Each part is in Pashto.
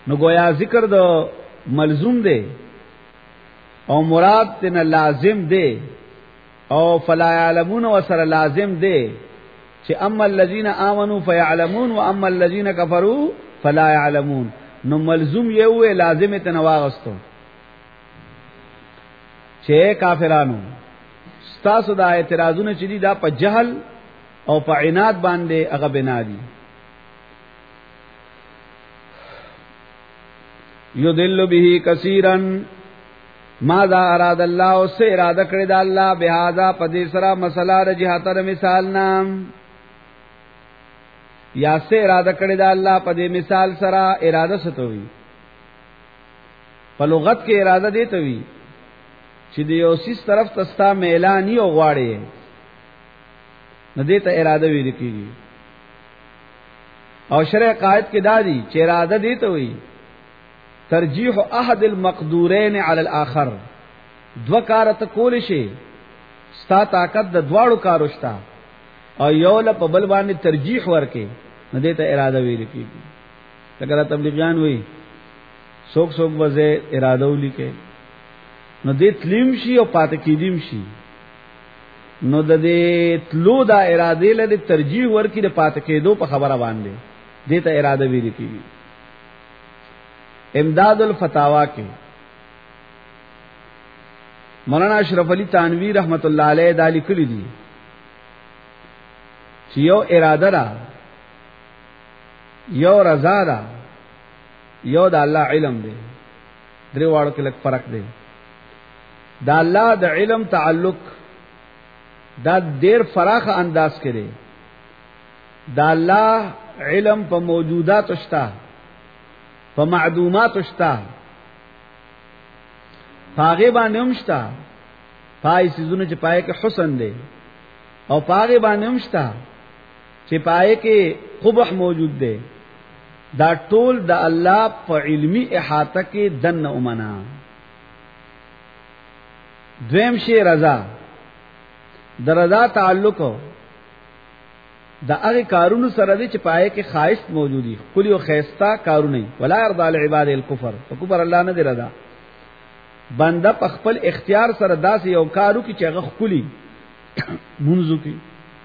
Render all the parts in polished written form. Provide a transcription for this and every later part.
نو گویا ذکر د ملزوم دی او مراد تینا لازم دی او فلا يعلمون وسر لازم دی چې اما الذين امنوا فيعلمون واما الذين كفروا فلا يعلمون. نو ملزوم یو لازم ته نواغستو چې کافرانو ستاسو دا اعتراضونه چې دي دا په جهل او په عناد باندې هغه بنا دي. یضل به کثیرا ماذا اراد الله او سے اراده کړی دا الله بهذا پدې سره مسله رجحاتر مثال نام یا سے اراده کړی دا الله پدې مثال سره اراده ستوي. په لغت کې اراده دی ته وی چې د یو سیس طرف تستا میلانی او غواړي نه دې ته اراده ویل کیږي. او شرع قاعده کې دادی چې اراده دی ته وی ترجیح احد المقدورین علی الاخر. دو کارت کول شي ستا طاقت د دواړو کارو شتا او یو له په بل باندې ترجیح ورکې نه دې ته اراده ویل کیږي. لکه تبلیغیان وی څوک وځي اراده ولیکي نو دې تلیم شي او پات کېدیم شي. نو د دې تلو دا اراده له ترجیح ورکې د پات کېدو په خبره باندې دې ته اراده ویل کیږي. امداد الفتاوا کې مولانا اشرف علی تانوی رحمت الله علیه دا لیکلی دي چې یو اراده را یو رضا را یو د الله علم دی. درې واړو کې لږ فرق دی. دا الله د علم تعلق دا ډېر فراخ انداز کې دی. دا الله علم په موجودات شته په معدومات شته پاغه باندې هم شته پای سيزونه چې پای کې حسن دی او پاغه باندې هم شته چې پای کې قبح موجود دی. دا ټول د الله په علمي احاطه کې دن اومنا. دویم شی رضا. د رضا تعلق دا هغه کارونو سره دي چې پای کې خواهش موجودي کلی او خيستا کارونه ولا يرضى لعباد الكفر. فكفر الله نه دی رضا. بنده په خپل اختیار سره داسې یو کارو کې چې هغه کلی منځو کې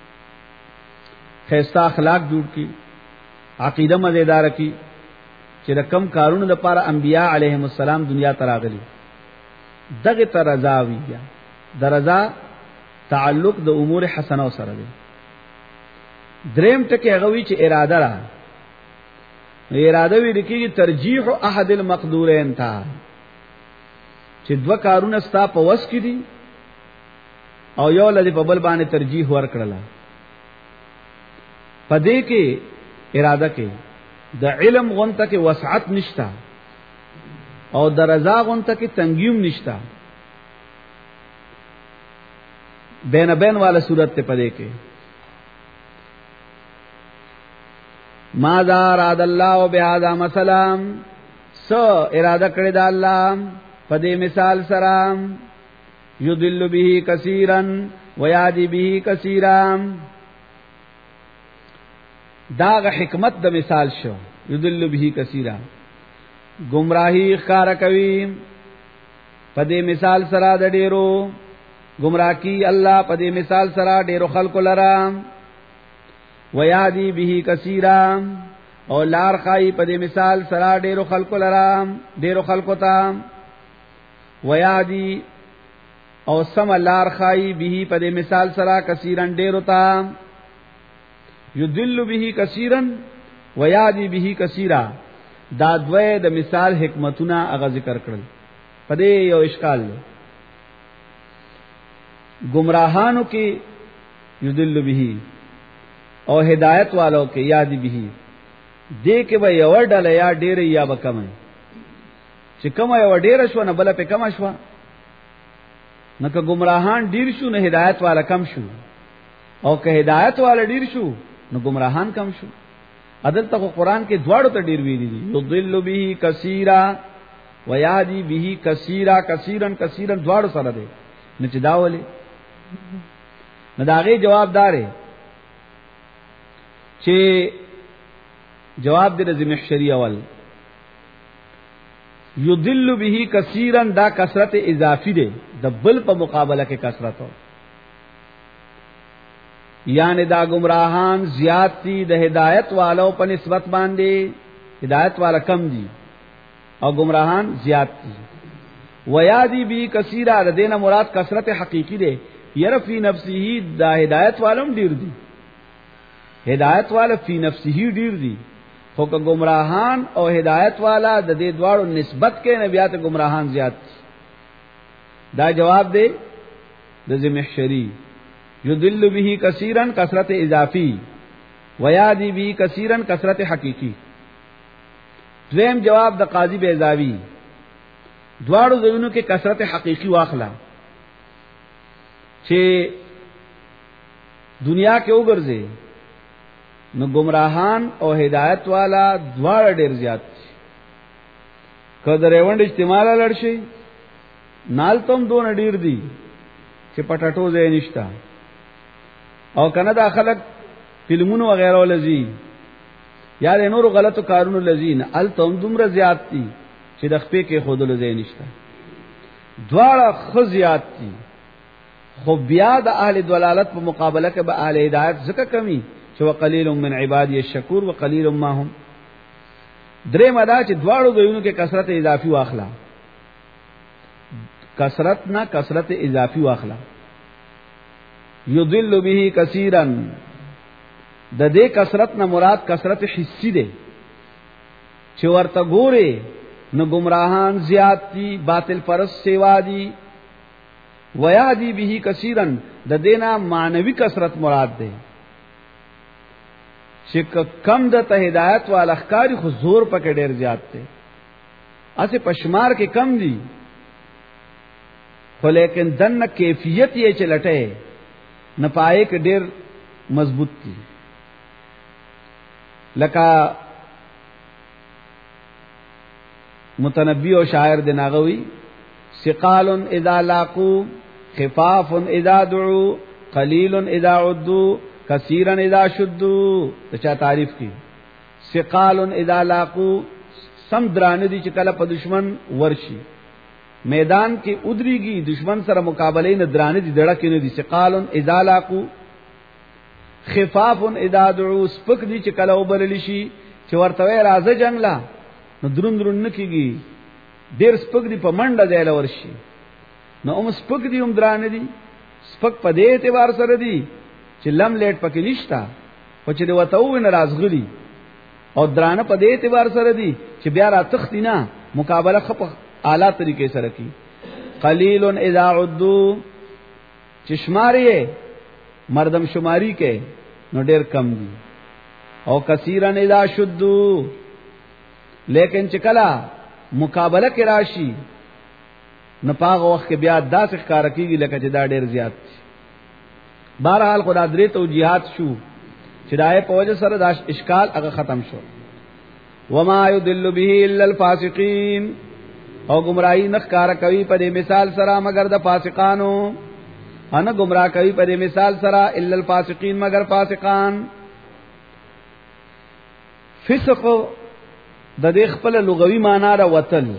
خيستا اخلاق جوړ کی عقیده مزیدار کی چې رقم کارونو د پاره انبیاء علیهم السلام دنیا ته راغلي دغه ته رضا وی یا د رضا تعلق د امور حسنه سره دی. دریم ټکی هغه وی چې اراده را اراده وی لیکي ترجیح احد المقدورین تا چې دو کارونه ستا په وس کې دي او یو لدی په بل باندې ترجیح ورکړل. پدې کې اراده کې د علم غونته کې وسعت نشتا او د رضا غونته کې تنګیم نشتا. بین بین والا صورت ته پدې کې ماذا اراد الله بهذا مثلا سو اراده کړی دا الله په دې مثال سره یضل به کثیرا ویادی به کثیرا. داغه حکمت د مثال شو یضل به کثیرا گمراهی ښکار کوي په دې مثال سره د ډیرو گمراه کی الله په دې مثال سره ډیرو خلق لرا ویادی به کثیرا او لار خای په دې مثال سره ډیرو خلق لرا ډیرو خلق ته ویادی او سم لار خای به په دې مثال سره کثیرن ډیرو ته یذل به کثیرا ویادی به کثیرا. دا دوی د مثال حکمتونه هغه ذکر کړل. پدې یو اشکال دی گمراهانو کې یذل به او هدایت والو کې یادی به دې کې به یو ډله یا ډېر یا به کم چې کوم یو ډېر شو نه بل په کم شو نه که گمراهان ډېر شو نه هدایت والا کم شو او که هدایت والا ډېر شو نو گمراهان کم شو. عدالته قرآن کې دواړو ته ډېر ویلي دي یضل به کثیرا ویادی به کثیرا کثیرن کثیرن دواړو سره دی. نه چې داولې نه داغه جوابدار چې جواب دې زمحشری اول یضل به کثیرا دا کثرت اضافی ده د بل په مقابله کې کثرت یعنی دا گمراهان زیات دي د هدایت والو په نسبت باندې ہدایت والا کم دي او گمراهان زیات دي ویادی بی کثیرا د دینه مراد کثرت حقیقی ده ير فی نفسه دا ہدایت والم ډیر دي ہدایت والا فی نفسه ډیر دي خو که گمراهان او ہدایت والا د دې دواړو نسبت کې نبیات گمراهان زیات دي دا جواب دی د زمحشری یضل به کثیرا کثرت اضافی ویادی به کثیرا کثرت حقیقی دویم جواب د قاضی بیضاوی دواړو ځایونو کې کثرت حقیقی واخلا چې دنیا کې وګرځي نو گمراهان او ہدایت والا دواړه ډیر زیات دي کله ریوند اجتماع لړ شي نال تم دون ډیر دي چې پټاټو ځای نشتا او کنه دا خلک فلمونو وغیرہ ولزي یا د نورو غلطو کارونو لذین ال تم دومره زیات دي چې د خپې کې خودلو ځای نشتا دواړه خو زیات دي خو بیا د اهل ضلالت په مقابله کې به اهل هدایت زکه کمی چې وقلیل من عبادی الشکور وقلیل ما هم درې مدا چې دواړو ځایونو کې کثرت اضافي واخلا کثرت نه کثرت اضافي واخلا یضل به کثیرا د دې کثرت نه مراد کثرت حسی ده چې ورته ګوره نو گمراهان زیات دي باطل پرست سیوا دي ویادی به کثیرا د دینا معنوي کثرت مراد ده چې کم د ته ہدایت والا ښکاری خو زور پکې ډیر زیات ده اسه پشمار کې کم دي خو لیکن دنه کیفیت یې چلټه نه پائے کې ډیر مضبوط دي لکه متنبی او شاعر دناغوی ثقال اذا لاقوا خفاف اذا دعوا قلیل اذا عدوا کثیرا اذا شدوا چا تعریف کی ثقال اذا لاقوا سم دران دي چې کله په دشمن ورشي میدان کې ادریږي دشمن سره مقابله نه دران دي دړه کې نه دي ثقال اذا لاقوا خفاف اذا دعوا سپک دي چې کله وبرلی شي چې ورته راځه جنگ لا نو درون درون نکیږي ډیر سپک دي په منډه ځای لور شي نو هم سپک دي هم دران دي سپک په دې اعتبار سره دي چې لم لیټ پکې نشتا او چې وته و نه رازغلي او درانه په دې اعتبار سره دي چې بیا را تختینا مقابله خپ اعلی طریقې سره کی قلیل اذا عدوا چشماری مردم شماری کې نو ډیر کم دي او کثیرا اذا شدوا لیکن چې کله مقابله کې راشي نو پاغه وخت کې بیا داسې ښکار کیږي لکه چې دا ډیر زیات دي بہرحال خدا درې توجیهات شو چې دای په وجه سره دا اشکال هغه ختم شو وما يضل به الا الفاسقين او گمراهی نه ښکار کوي په دې مثال سره مگر د فاسقانو انا گمراه کوي په دې مثال سره الا الفاسقين مگر فاسقان فسق د دې خپل لغوي معنا را وتل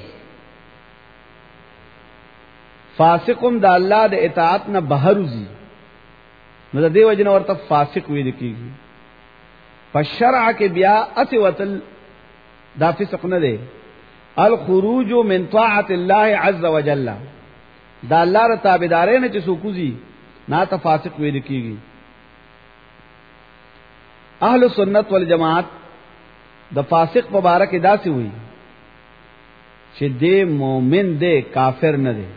فاسقم د الله د اطاعت نه بهر وزي نو د دې وجنه ورته فاسق ویل کیږي په شرع کې بیا اته وتل دا فسق نه دی الخروج من طاعه الله عز وجل دا الله ر تابعداري نه چې سوکوزي نه ته فاسق ویل کیږي اهل سنت والجماعت د فاسق مبارک داسي وي چې دې مؤمن دې کافر نه دی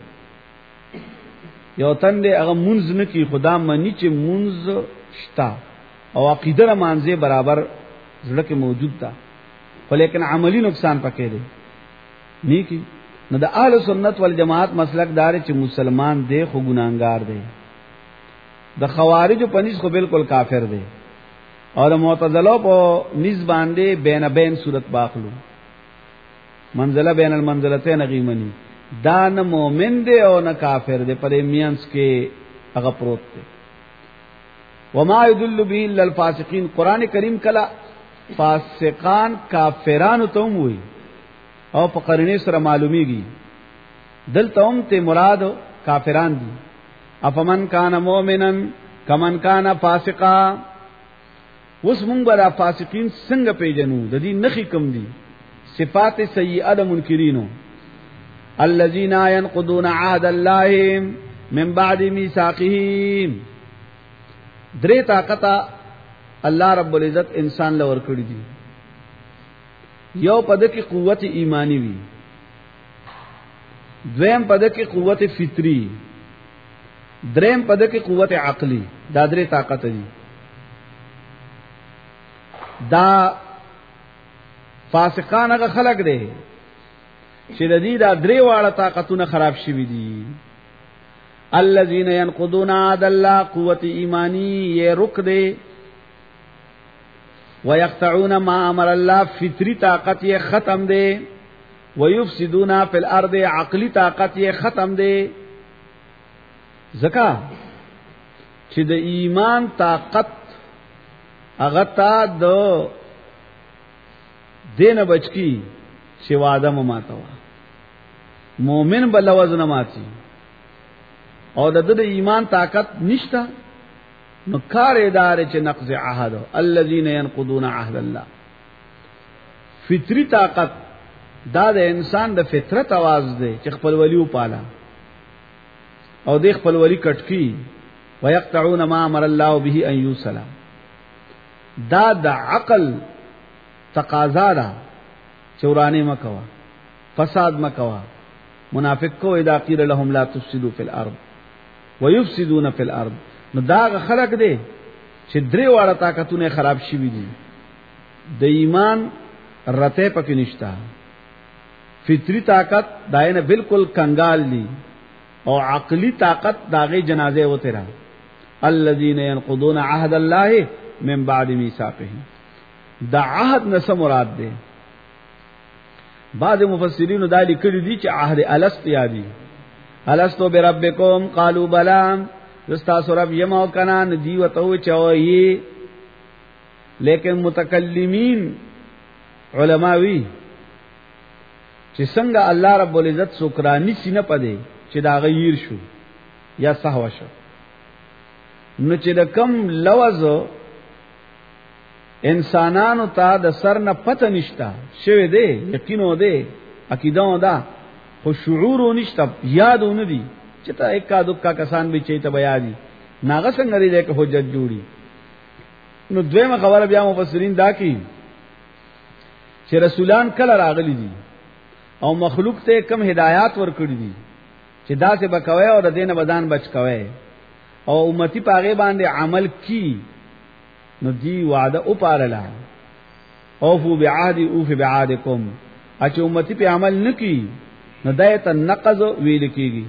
یو تن دې هغه منځ نه کی خدا منی چې منځ شتا او عقیده مانځه برابر زړه کې موجود ده ولیکن عملی نقصان پکې دی نه کی نو د اهل سنت والجماعت مسلک دار چې مسلمان دی خو ګناګار دی د خوارج په نس خو بالکل کافر دی او د معتزله په نس باندې بین بین صورت باخلو منزله بین المنزلتین غیمنی دا نه مؤمن دی او نه کافر دی پر میانس کې هغه پروت دی وما يدل به الا الفاسقين قران کریم کلا فاسقان کافرانو ته وایي او په قرینه سره معلومیږي دلته هم ته مراد کافران دي افمن کان مؤمنن کمن کان فاسقا وس مونږ برا فاسقین څنګه پیژنو د دې نخي کم دي صفات سیئه د منکرینو الذين ينقضون عهد الله من بعد ميثاقه درې طاقت الله رب العزت انسان لور کړی دي یو پد کې قوت ایمانی وی دویم پد کې قوت فطری دریم پد کې قوت عقلی دا درې طاقت دي دا فاسقان هغه خلق دي چې د دې دا درې واړه طاقتونه خراب شوي دي الذين ينقضون عهد الله قوت ایمانی یہ رک دے ويقطعون ما امر الله فطری طاقت یہ ختم دے ويفسدون في الارض عقلی طاقت یہ ختم دے زکا چې د ایمان طاقت هغه تا د دین بچکی چې وعده ماتوا مومن بل وزن ماتي او د ایمان طاقت نشتا نو کار ادارې چې نقض عهد الذين ينقضون عهد الله فطری طاقت دا د انسان د فطرت आवाज دی چې خپل ولیو پالا او د خپل ولی کټکی ويقطعون ما امر الله به ان يوصل دا د عقل تقاضا ده چورانه مکوا فساد مکوا منافق کو اذا قيل لهم لا تفسدوا في الارض ويفسدون في الارض نو دا خلق دي چې درې واړه طاقتونه خراب شي دي د ایمان رته پکې نشتا فطری طاقت داینه بالکل کنگال دي او عقلی طاقت داغه جنازه و تیرا الذين ينقضون عهد الله من بعد ميثاقه دا عهد نس مراد ده بعض مفسرین دا لیکلي دي چې عهد الست یادي الستو بربکم قالوا بلا رستا سورب یمو کنا ندی وتو چوي لیکن متکلمین علماوی چې څنګه الله رب العزت شکرانی سینه پدې چې دا غیر شو یا سهوا شو نو چې د کم لوز انسانانو ته د سر نه پته نشتا شوه دی یقینو دی عقیده ده خو شعور نشتا یادونه دي چې تا اکا دکا کسان به چي ته بیا دي ناغه څنګه لري که حجت جوړي نو دویمه خبره بیا مفسرین دا کی چې رسولان کله راغلي دي او مخلوق ته کم هدایات ورکړي دي چې دا څه بکوي او د دینه بدن بچ کوي او امتی پاغه باندې عمل کی نو دی وعده او پارلا اوفو بعهدی اوف بعهدکم اچ امتی په عمل نکی نو دایته نقض ویل کیږي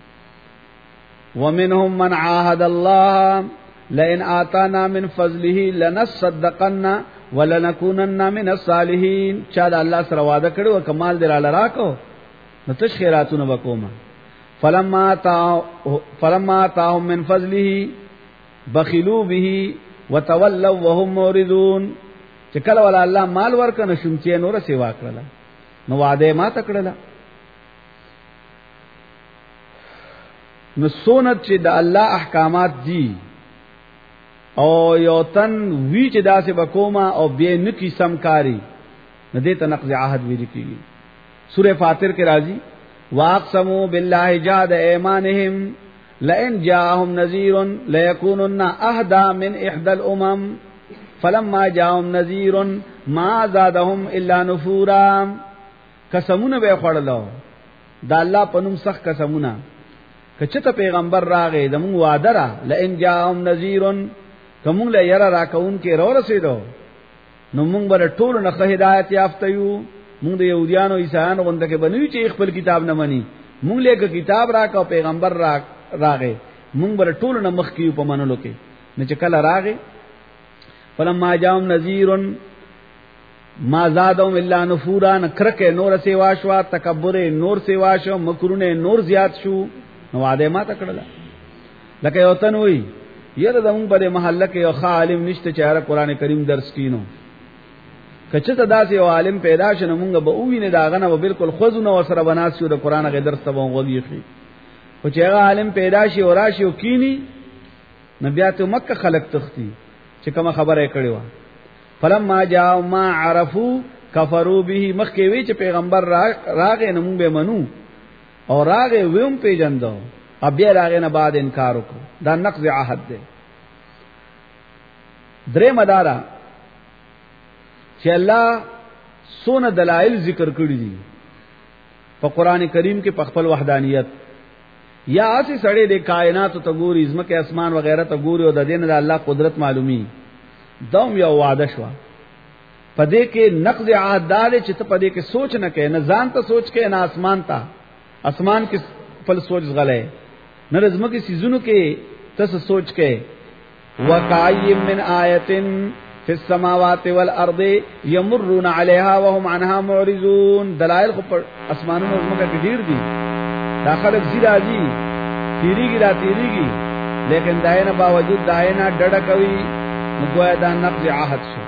ومنهم من عاهد الله لئن آتانا من فضله لنصدقن ولنكونن من الصالحين چا د الله سره وعده کړو کمال دراله راکو نو تش خیراتونه وکوما فلما آتاهم من فضله بخلوا به وتولوا وهم موردون چې کله ولا الله مال ورکنه شوم چې نور سیوا کړل نو وعده ما تکړه نو سنت چې د الله احکامات دي او یو تن وی چې داسې بکوما او به نکی سمکاری نه دې ته نقض عهد ویل کیږي سورہ فاطر کې راځي واقسموا بالله جاد ايمانهم لئن جاءهم نذير ليكونن اهدى من احدى الامم فلما جاءهم نذير ما زادهم الا نفورا قسمونه به خړلو دا الله پنوم سخت قسمونه کچته پیغمبر راغې دمو وعده را لئن جاءهم نذير کوم له یرا راکون کې رو رسیدو نو مونږ بر ټول نه هدایت یافته یو مونږ د يهوديانو عیسایانو غونډه کې بنوي چې خپل کتاب نه مني مونږ له کتاب راکاو پیغمبر راغې مونږ بر ټول نه مخ کیو په منلو کې نه چې کله راغې فلما جاءهم نذير ما زادهم الا نفورا نکرکه نور سیوا شو تکبر نور سیوا شو مکرونه نور زیات شو نو واده ما تکړه لکه یو تن وی یره زمون په محله کې یو عالم نشته چې هر قران کریم درس کینو کچته داسې یو عالم پیدا شنه مونږ به وینې دا غنه به بالکل خوځونه وسره بناسیو د قران غي درس ته وغوږی خو چې هغه عالم پیدا شي او راشي او کینی نبیات مکه خلق تختی چې کوم خبره کړي و فلما جاء ما عرفوا کفروا به مخکې وی چې پیغمبر راغې نو مونږ به منو او راغې ویم پیجندو اب بیا راغې نه بعد انکار وکړو دا نقض عهد دی درې مدارا چې الله سونه دلایل ذکر کړی دي په قران کریم کې په خپل وحدانیت یا اسی سړی د کائنات ته ګوري ځمکه اسمان وغیرہ ته ګوري او د دین د الله قدرت معلومي دوم یو وعده شو پدې کې نقض عهد دار چې ته پدې کې سوچ نه کې نه ځان ته سوچ کې نه اسمان کې خپل سوچ غلې نه ځمکه سيزونو کې تاسو سوچ کې وکای من آیتن فی السماوات والارض یمرون علیها وهم عنها معرضون دلائل خو پر اسمانونو ځمکه کې ډیر دي داخله زیرازی تیریږي لیکن داینه باوجود داینه ډډه کوي نو گویا دا نقض عهد شو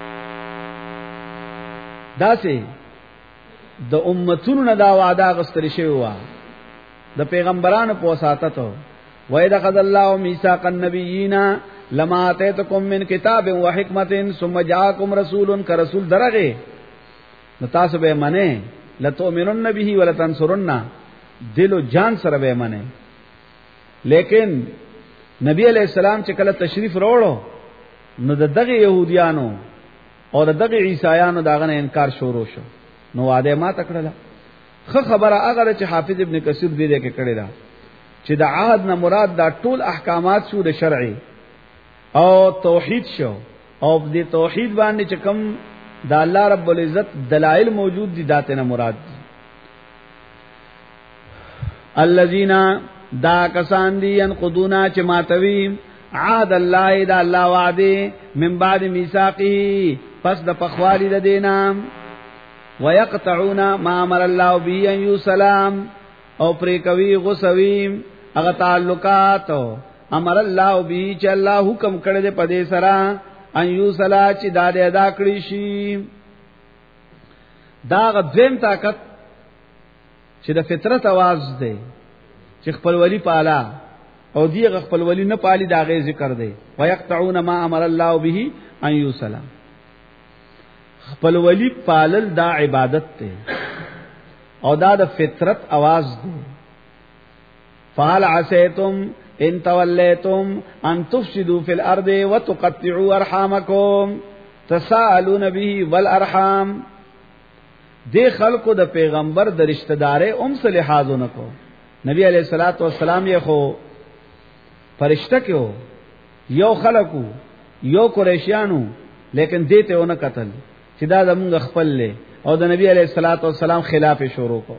داسې د امتونو نه دا وعده غستری شوی و د پیغمبرانو په وساتتو وَإِذَا أَخَذَ اللَّهُ مِيثَاقَ النَّبِيِّينَ لَمَا آتَيْتُكُم مِّن كِتَابٍ وَحِكْمَةٍ ثُمَّ جَاءَكُمْ رَسُولٌ كَرَسُولٍ درغه نو تاسو به منه لَتُؤْمِنُنَّ بِهِ وَلَتَنصُرُنَّ دل و جان سره به منه لیکن نبی علیہ السلام چې کله تشریف راوړو نو دغه يهوديانو او دغه عیسایانو داغه انکار شروع شو نو واده ما تکړه خبره هغه چې حافظ ابن کثیر دې کې کړی دا چې د عهد نه مراد دا ټول احکامات شو د شرعي او توحید شو او د توحید باندې چې کوم د الله رب العزت دلائل موجود دي داته نه مراد دي الذين دا کسان دي ينقضون چې ماتوي عهد الله دا الله وعده من بعد ميثاقه پس د پخوالي د دینام ويقطعون ما امر الله به ان يسلام او پرې کوي غسوي هغه تعلقات امر الله به چې الله حکم کړی دی په دې سره ان يسلا چې دا دې ادا کړی شي دا غدیم طاقت چې د فطرت आवाज دی چې خپل ولی پالا او دیغه خپل ولی نه پالي دا غي ذکر دی ويقطعون ما امر الله به ان يسلا خپل ولی پالل دا عبادت دی او دا د فطرت आवाज دی فهل عسيتم ان تولیتم ان تفسدوا في الارض وتقطعوا ارحامكم تساءلون به والارحام دې خلکو د پیغمبر د رشتہ داري سره لحاظونه کو نبی علیہ الصلوۃ والسلام یې خو فرشتہ کېو یو خلکو یو قریشیانو لیکن دې ته ونه قتل چې دا زمونږ خپل له او د نبی علیہ الصلوۃ والسلام خلاف شروع کو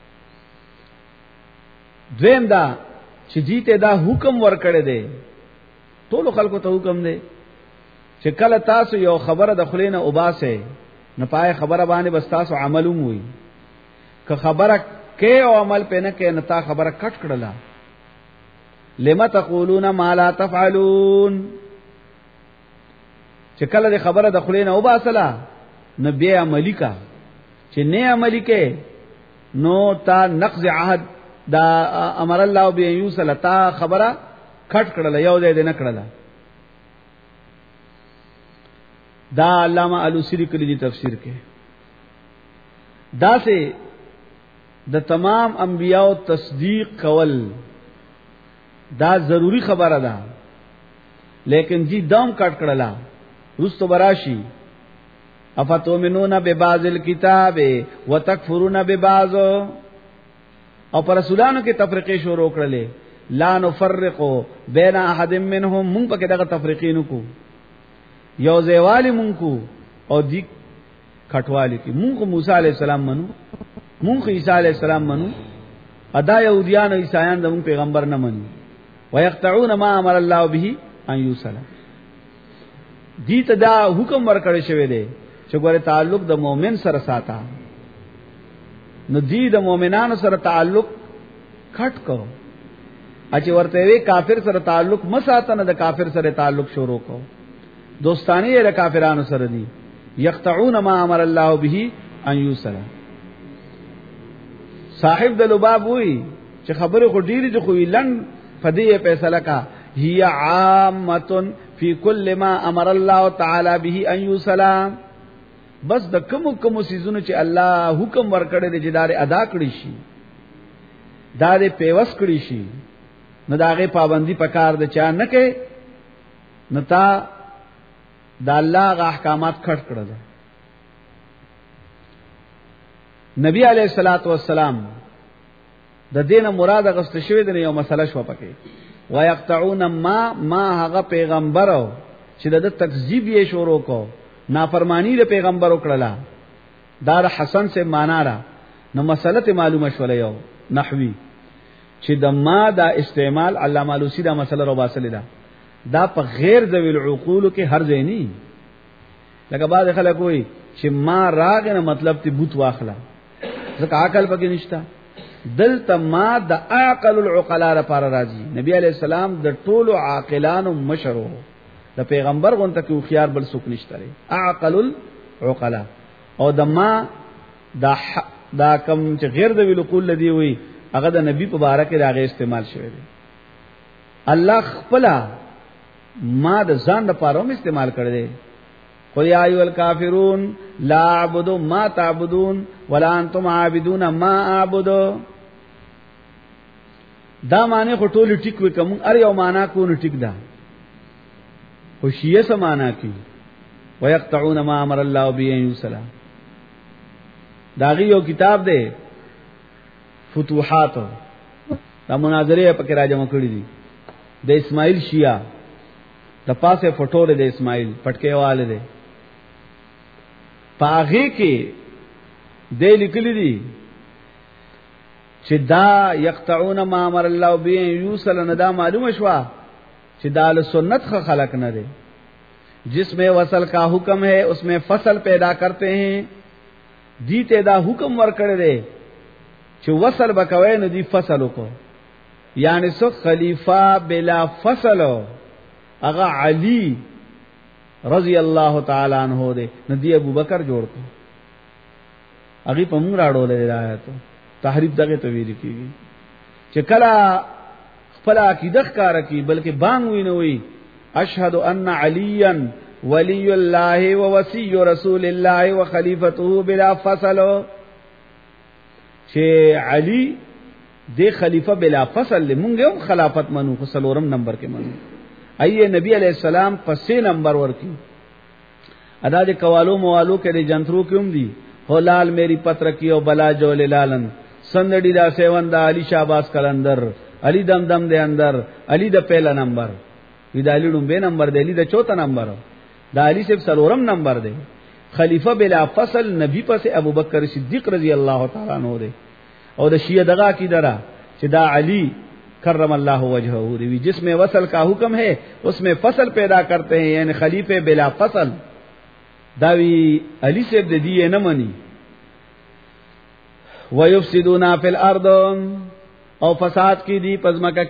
دویم دا چې جیته دا حکم ورکړی دی ټول خلکو ته حکم دی چې کله تاسو یو خبره د خلینه وباسه نه پای خبره باندې بس تاسو عملوم وي که خبره کې او عمل پې نه کې نه تا خبره کټ کړلا لما تقولون ما لا تفعلون چې کله د خبره د خلینه وباسلا نبی عملی کا چې نه عملی کې نو تا نقض عهد دا امر الله به یوسل تا خبره کټ کړل یو دې نه کړل دا علامہ علوسی کلی دی تفسیر کې دا سه د تمام انبیاء تصدیق کول دا ضروری خبره ده لیکن جی دم کټ کړلا رستو براشی افتؤمنون ببعض الكتاب وتکفرون ببعض او پر رسولانو کې تفریقې شروع کړلې لا نفرق بین احد منهم مونږ پکې دغه تفریقې نو کو یو ځایوالي مونږ کو او دی کټوالي کې مونږ موسی عليه السلام منو مونږ عیسی عليه السلام منو ادا يهوديان او عیسایان د مونږ پیغمبر نه منو ويقطعون ما امر الله به ان يوصل دي ته دا حکم ورکړی شوی دی چې ګوره تعلق د مؤمن سره ساته نو دی د مؤمنانو سره تعلق کټ کو اچ ورته وی کافر سره تعلق مساته نه د کافر سره تعلق شروع کو دوستانی له کافرانو سره دی یقطعون ما امر الله به ان یوصل. صاحب د لباب وی چې خبره خو ډیری د خو لن فدیه فیصله کا هي عامه فی کل ما امر الله تعالی به ان یوصل. بس د کوم سيزونو چې الله حکم ورکړي د جدار ادا کړی شي دا دې پیوس کړی شي نو داغه پابندی پکار د چا نه کې نتا د الله غ احکامات کټ کړل. نبی علیہ الصلوۃ والسلام د دینه مراد غست شوی د یو مسله شو پکې ويقطعون ما هغه پیغمبرو چې د تکذیب یې شروع کو نافرمانی د پیغمبر وکړه دا حسن سے معنا را نو مسله ته معلومه شول یو نحوی چې د ما دا استعمال علامه علوسی دا مسله رو باسل دا په غیر ذوی العقول کې هر ځای نه لکه بعض خلک وایي چې ما راغنه مطلب ته بوت واخلا ځکه عقل پکې نشتا دلته ما د عقل العقلاء لپاره راځي. نبی علیہ السلام د ټولو عاقلانو مشرو د پیغمبر غونته کې خيار بل څوک نشته لري عقل العقلاء او د ما دا کم چې غیر ذوی العقول لدی وي هغه د نبی په باره کې راغی استعمال شوی دی. الله خپل ما د ځان لپاره هم استعمال کړی دی. قل یا ایها الکافرون لا اعبد ما تعبدون ولا انتم عابدون ما اعبد. دا معنی خو ټول ټیک وکم ار یو معنا کو نه ټیک دا خوشیه سمانا کی ويقطعون ما امر الله به ان يوصل. داغي یو کتاب دی فتوحات دا مناظره پکې راځم کړی دي د اسماعیل شیعہ د پاسه فوټو د اسماعیل پټکي والے دي پاغه کې د لیکلي دي چې دا یقطعون ما امر الله به یوصل نه دا معلومه شوا چې دا له سنت خلق نه دي جس میں وصل کا حکم ہے اس میں فصل پیدا کرتے ہیں دیتے دا حکم ور کړی دی چې وصل بکوي نو دی فصل کو یعنی سو خلیفہ بلا فصل اغا علی رضی اللہ تعالی عنہ دے نو دی ابو بکر جوړ کو اغي په موږ راړولې راځه تحریف دغه ته ویل کیږي چې کلا خپل عقیده ښکار کی بلکې بانګ وینوي اشهد ان علیا ولی الله و وصی رسول الله و خلیفته بلا فصل چې علی د خلیفہ بلا فصل مونږ هم خلافت منو خو سلورم نمبر کې منو ایه نبی علیہ السلام پسې نمبر ورکی ادا د کوالو موالو کې د جنترو کې هم دي هلال میری پتر کیو بلا جول لالن سندڑی دا سیون دا علی شاباس کلندر علی دم دے اندر علی دا پہلا نمبر دا علی ڈنبے نمبر دے علی دا چوتھا نمبر دا علی سے سلورم نمبر دے خلیفہ بلا فصل نبی پس ابو بکر صدیق رضی اللہ تعالیٰ عنہ دے اور دا شیعہ دغا کی درا کہ دا علی کرم اللہ وجہہ دے جس میں وصل کا حکم ہے اس میں فصل پیدا کرتے ہیں یعنی خلیفہ بلا فصل داوی علی سے دیے نہ منی وَيُفْسِدُونَ فِي الْأَرْضِ او فساد کی دی پزمکه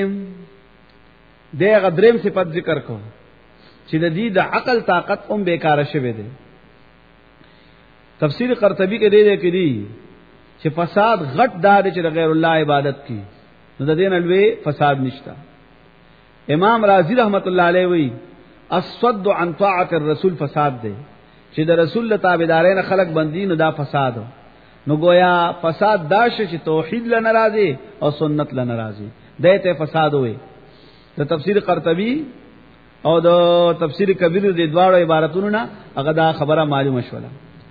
کې د غدریم صفت ذکر کو چې د دې د عقل طاقت هم بیکار شوه دی. تفسیر قرطبی کې دی کې دی چې فساد غټ دار چې غیر الله عبادت کی نو د دین الوی فساد نشتا. امام رازی رحمت الله علیه وی الصد عن طاعت الرسول فساد دی چې د رسول تابعدارین خلق بندي نو دا فساد نو گویا فساد داش چې توحید ل ناراضي او سنت ل ناراضي دته فساد وي. د تفسیر قرطبی او د تفسیر کبیر د دواړو عبارتونو نه هغه دا خبره معلومه شوله.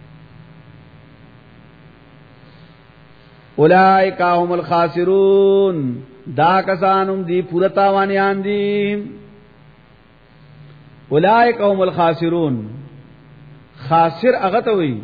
اولئک هم الخاسرون دا کسانم دی پورا تاوانیان دی. اولئک هم الخاسرون خاسر هغه ته وي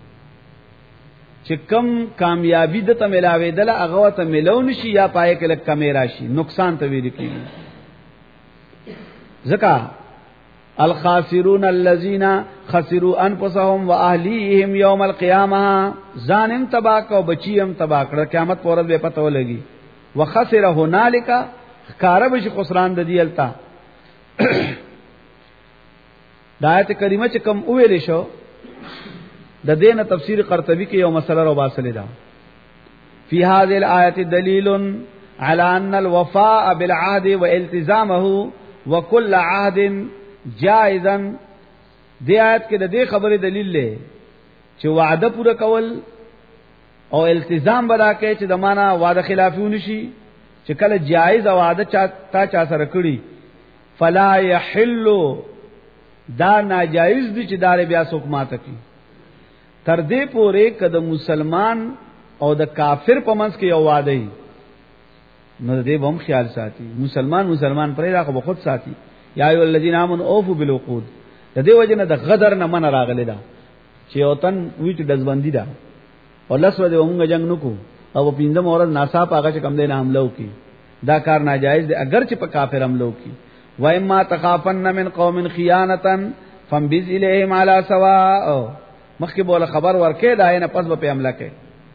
چې کم کامیابی د ته ملاوي دل هغه ته ملون شي یا پای کې لک کمی راشي نقصان ته ویل کیږي. ذکا الخاسرون الذين خسروا انفسهم واهليهم يوم القيامه ظالم تباک او بچیم تباک قیامت پر ورځ به پته ولګي. وخسر هنالك کارب شي خسران د دیلتا. د آیت کریمه چې کوم ویل شو د دینه تفسیر قرطبی کې یو مسله رو باسل دا فی هذه الآیه دلیل علی ان الوفاء بالعهد والتزامه وكل عهد جائزا. دې آیت کې د دې خبرې دلیل دی چې وعده پوره کول او التزام بلا کې چې د معنا وعده خلافونه شي چې کله جایز او وعده چا سره کړی فلا يحل دا ناجایز دي چې دار بیا څوک ماته کی تر دې پورې کده مسلمان او د کافر په منځ کې یو وعده ای نو دې هم خیال ساتي مسلمان پرې راغه به خود ساتي یا ایو الذین آمنوا اوفوا بالعقود. د دې وجنه د غدر نه من راغلی دا چې اوتن ویټ دزبندی دا او لسو دې موږ جنگ نکو او پیندم اورز ناصاف هغه چې کم دینه حمله وکي دا کار ناجایز دی اگر چې په کافر حمله وکي. و اما تخافن من قوم خیانتا فانبذ الیهم علی سواء مخکې بوله خبر ورکې دا نه پس به حمله کوي.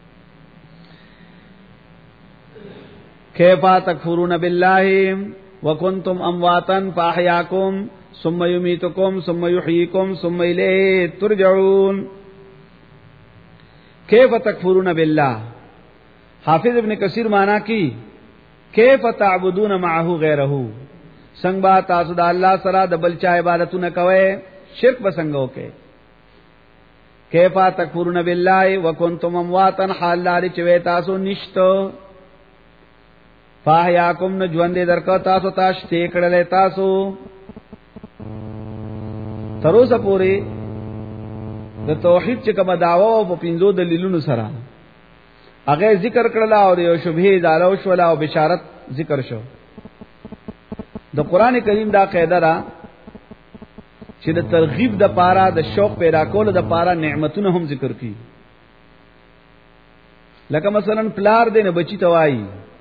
کیفا تکفرون بالله وکنتم امواتا فاحیاکم ثم یمیتکم ثم یحییکم ثم الیه ترجعون. کیف تکفرون بالله حافظ ابن کثیر مانا کی کیف تعبدون معه غیره څنګه با تاسو د الله سره د بل چا عبادتونه کوئ شرک بسنګو کې. کیف تکفرون بالله وکنتم امواتا حال لري چې تاسو نشته فاحیاکم نو ژوند درکو تاسو تاسو کړل تاسو تروسه پوری د توحید چې کوم داوا او په پینځو دلیلونو سره هغه ذکر کړل او یو شبهه دالو شو او بشارت ذکر شو. د قران کریم دا قاعده را چې د ترغیب د پاره د شوق پیدا کول د پاره نعمتونه هم ذکر کی. لکه مثلا پلار دې نه بچی توای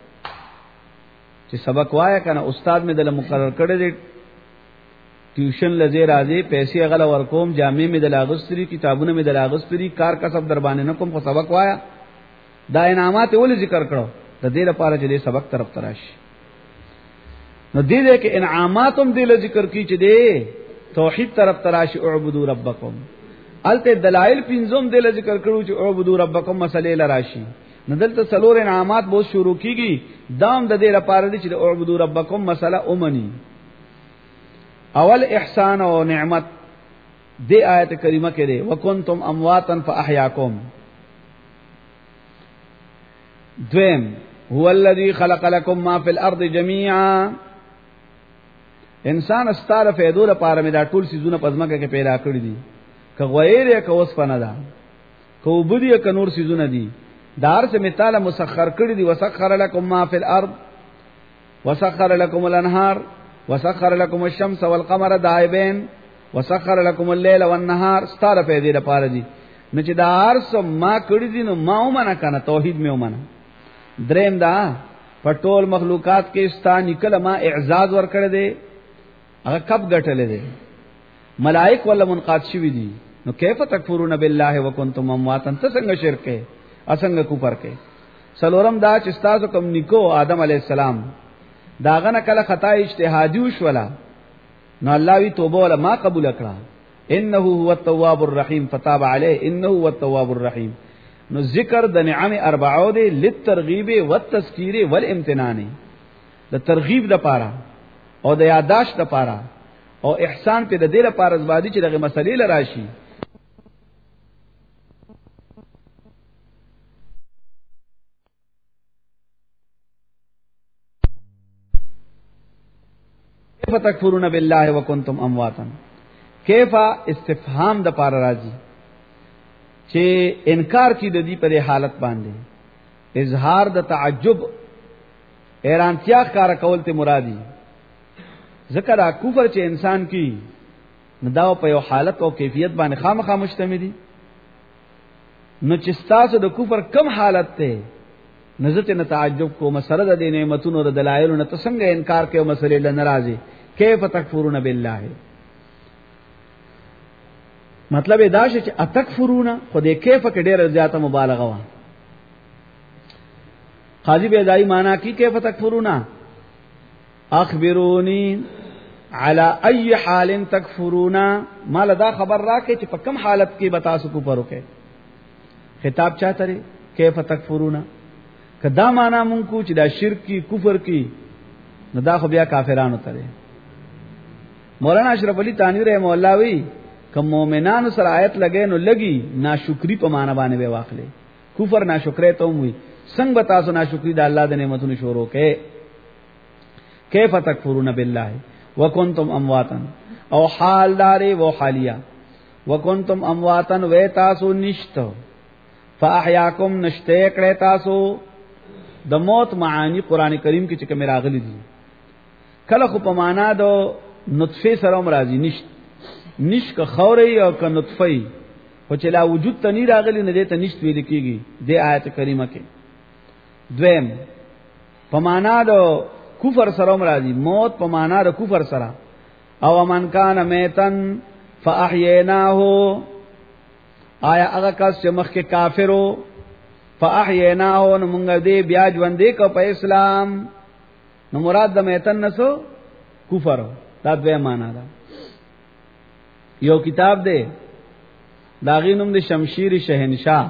چې سبق وایا کنه استاد مې دل مقرر کړی دی ټیوشن لځه راځي پیسې غل ورکوم جامع مې دل اغستري کتابونه مې دل اغستري کار کسب در باندې نه کوم خو سبق وایا دا انعامات ول ذکر کړو د دې لپاره چې دې سبق طرف تراشي. نو دې کې انعامات هم دې ذکر کی چې دې توحید طرف تراشي اعبدوا ربکم. الته دلائل پنځم دې ذکر کړو چې اعبدوا ربکم مسلې لراشي. ندلته څلور انعامات به شروع کیږي دام د دې لپاره چې اعبدوا ربکم مسله اومني. اول احسان او نعمت دې آیت کریمه کې ده وکنتم امواتا فاحیاکم. دویم هو الذی خلق لكم ما فی الارض جميعا. انسان استاره فیدو لپاره مې دا ټول سيزونه پزماکه کې پیدا کړی دي که غیر که اوس پنه ده که وبدي که نور سيزونه دي دار سے مثال مسخر کړی دي وسخر لكم ما فی الارض وسخر لكم الانهار وسخر لكم الشمس والقمر دائبین وسخر لكم الليل والنهار ستاره پیدا لپاره دي نو چې دار سم ما کړی دي نو ما ومنه کنه توحید مې ومنه. دریم دا پټول مخلوقات کې ستانی کله ما اعزاز ور کړی دي هغه کب غټلې دي ملائک ولا منقاد شوی دي. نو کیف تکفرون بالله وکنتم امواتا څنګه شرک کې اسنګ کوپر کې. سلورم دا چې تاسو کوم نیکو آدم علی السلام داغه نه کله خطا اجتهادي وشولا نو الله وی توبه ولا ما قبول کړه انه هو التواب الرحیم فتاب علیه انه هو التواب الرحیم. نو ذکر د نعم اربعو دی للترغیب والتذکیر والامتنان د ترغیب د پاره او د یاداشت د پاره او احسان په د دې لپاره زبادي چې دغه مسلې لراشي. کیف تکفرون بالله وکنتم امواتا. کیف استفهام د پاره راځي چې انکار کی د دې په حالت باندې اظهار د تعجب حیرانتیا کار کول ته مرادي. ذکر کفر چې انسان کی ندا په یو حالت او کیفیت باندې خامخا مشتمل دي. نو چې تاسو د کفر کم حالت ته نزت نه تعجب کو مسره د نعمتونو د دلایل نه څنګه انکار کوي مسلې له ناراضي. کیف تکفرون بالله مطلب دا چې اتکفرون خو دې کیف کې ډېر زیاته مبالغه وا. قاضی بیداری معنی کی کیف تکفرون اخبرونی علی ای حال تکفرون، مال دا خبر راکې چې په کوم حالت کې بتا سو کفر وکې. خطاب چاته لري کیف تکفرون، کدا معنا مونږ کو چې دا شرک کی کفر کی نو دا خو بیا کافرانو ته. مولانا اشرف علی تانوی رحمه الله وی کوم مؤمنانو سره آیت لګې نو لګي ناشکری په معنا باندې به واخلې، کفر ناشکرې ته وي. څنګه بتا سو ناشکری د الله د نعمتونو شروع کې. کیف تکفرون بالله وکنتم امواتا، او حال داري و حالیا وکنتم امواتا و تاسو نشته، فاحیاکم نشته کړه تاسو. د موت معانی قران کریم کې چې کوم راغلي دي کله خو په معنا د نطفه سره مرাজি نشک خوري او ک نطفه خو چې لا وجود ته نه راغلي نه دې ته نشته ویل کېږي د آیت کریمه کې. دویم په معنا د کفر سره مرাজি موت په معنا د کفر سره. او من کان میتن فاحیناه، آیا هغه کس چې مخکې کافرو فاحیناه نو موږ دې بیا ژوندې کو په اسلام، نو مراد د میتن نسو کفر. دا دوی معنا ده. یو کتاب دی داغی نوم د شمشیر شهنشاه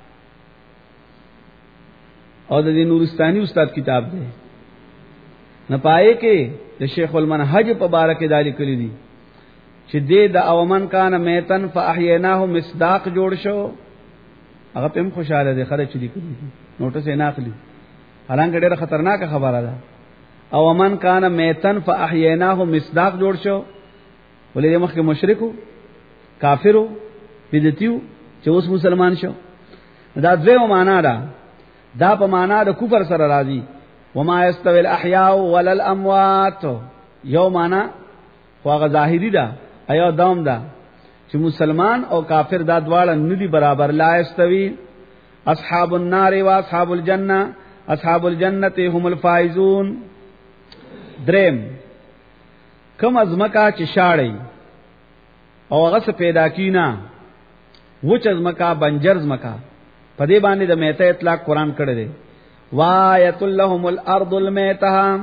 او د نورستانی استاد کتاب دی، نه پائے کې د شیخ المنهج په باره کې دالی کړی دي چې دې د اومن کان میتن فاحیناه مصداق جوړ شو. هغه په خوشاله دي خره چلی کړی نوټس یې ناخلی، حالانکه ډېر خطرناک خبره ده. او من کان میتن فاحیناه مصداق جوړ شو، ولې مخکې مشرکو کافرو بدعتیو چې اوس مسلمان شو. دا دویمه معنا ده. دا په معنا د کفر سره راځي. وما یستوی الاحیاء ولا الاموات، یو معنا خو هغه ظاهری ده، ایو دام ده چې مسلمان او کافر دا دواړه ندي برابر. لا یستوی اصحاب النار و اصحاب الجنه، اصحاب الجنه هم الفائزون. دریم کم ازمکا چې شاړی او هغه څه پیدا کینا وچ ازمکا بنجر ازمکا، په دې باندې د میته اطلاق قران کړی دی. وایت لهم الارض المیته،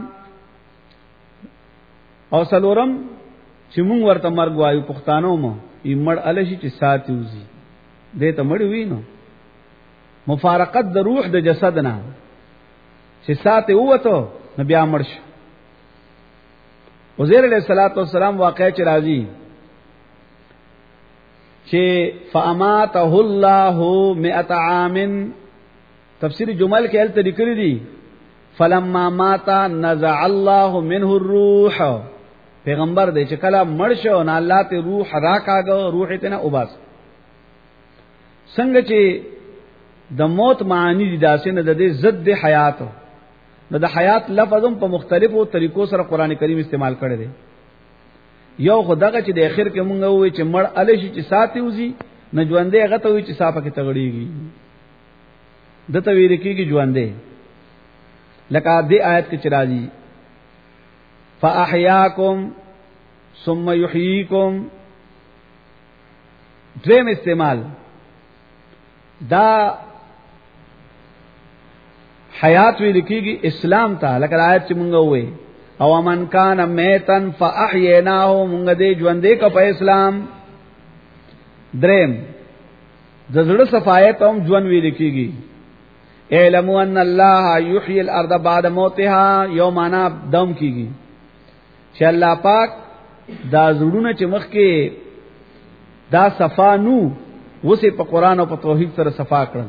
او سلورم چې مونږ ورته مرګ وایو پښتانو مو یمړ الشي چې ساتوزی دې ته مړ وینو. مفارقت د روح د جسد نه چې ساته وته نو بیا مړ شو. عزیر علیہ الصلوۃ والسلام واقع چې راځي چې فاماته الله 100 عام، تفسیر جمل کې الته لیکلي دي فلما مات نزع الله منه الروح. پیغمبر دې چې کله مړ شو نه الله ته روح راکاګو، روح ته نه وباس. څنګه چې د موت معنی دي داسې نه د دې ضد حیات، نو د حیات لفظم په مختلفو طریقو سره قران کریم استعمال کړی دی. یو خدغه چې د اخر کې مونږ وې چې مړ الشي چې ساتي وزي نه ژوندې هغه ته وې چې صافه کې تغړيږي، دته ویل کېږي ژوندې. لکه دې آیت کې چې راځي فاحیاکم ثم یحییکم، دریم استعمال دا حیات وی لکیږي اسلام ته، لکه آیت چې مونږ وې او من کان میتن فاحیناه، مونږ دې ژوندې کو په اسلام. دریم د زړه صفایت هم ژوند وی لکیږي. اعلموا ان الله یحیی الارض بعد موتها، یو معنا دم کیږي چې الله پاک دا زړونه چې مخ کې دا صفا نو وسه په قران او په توحید سره صفا کړل.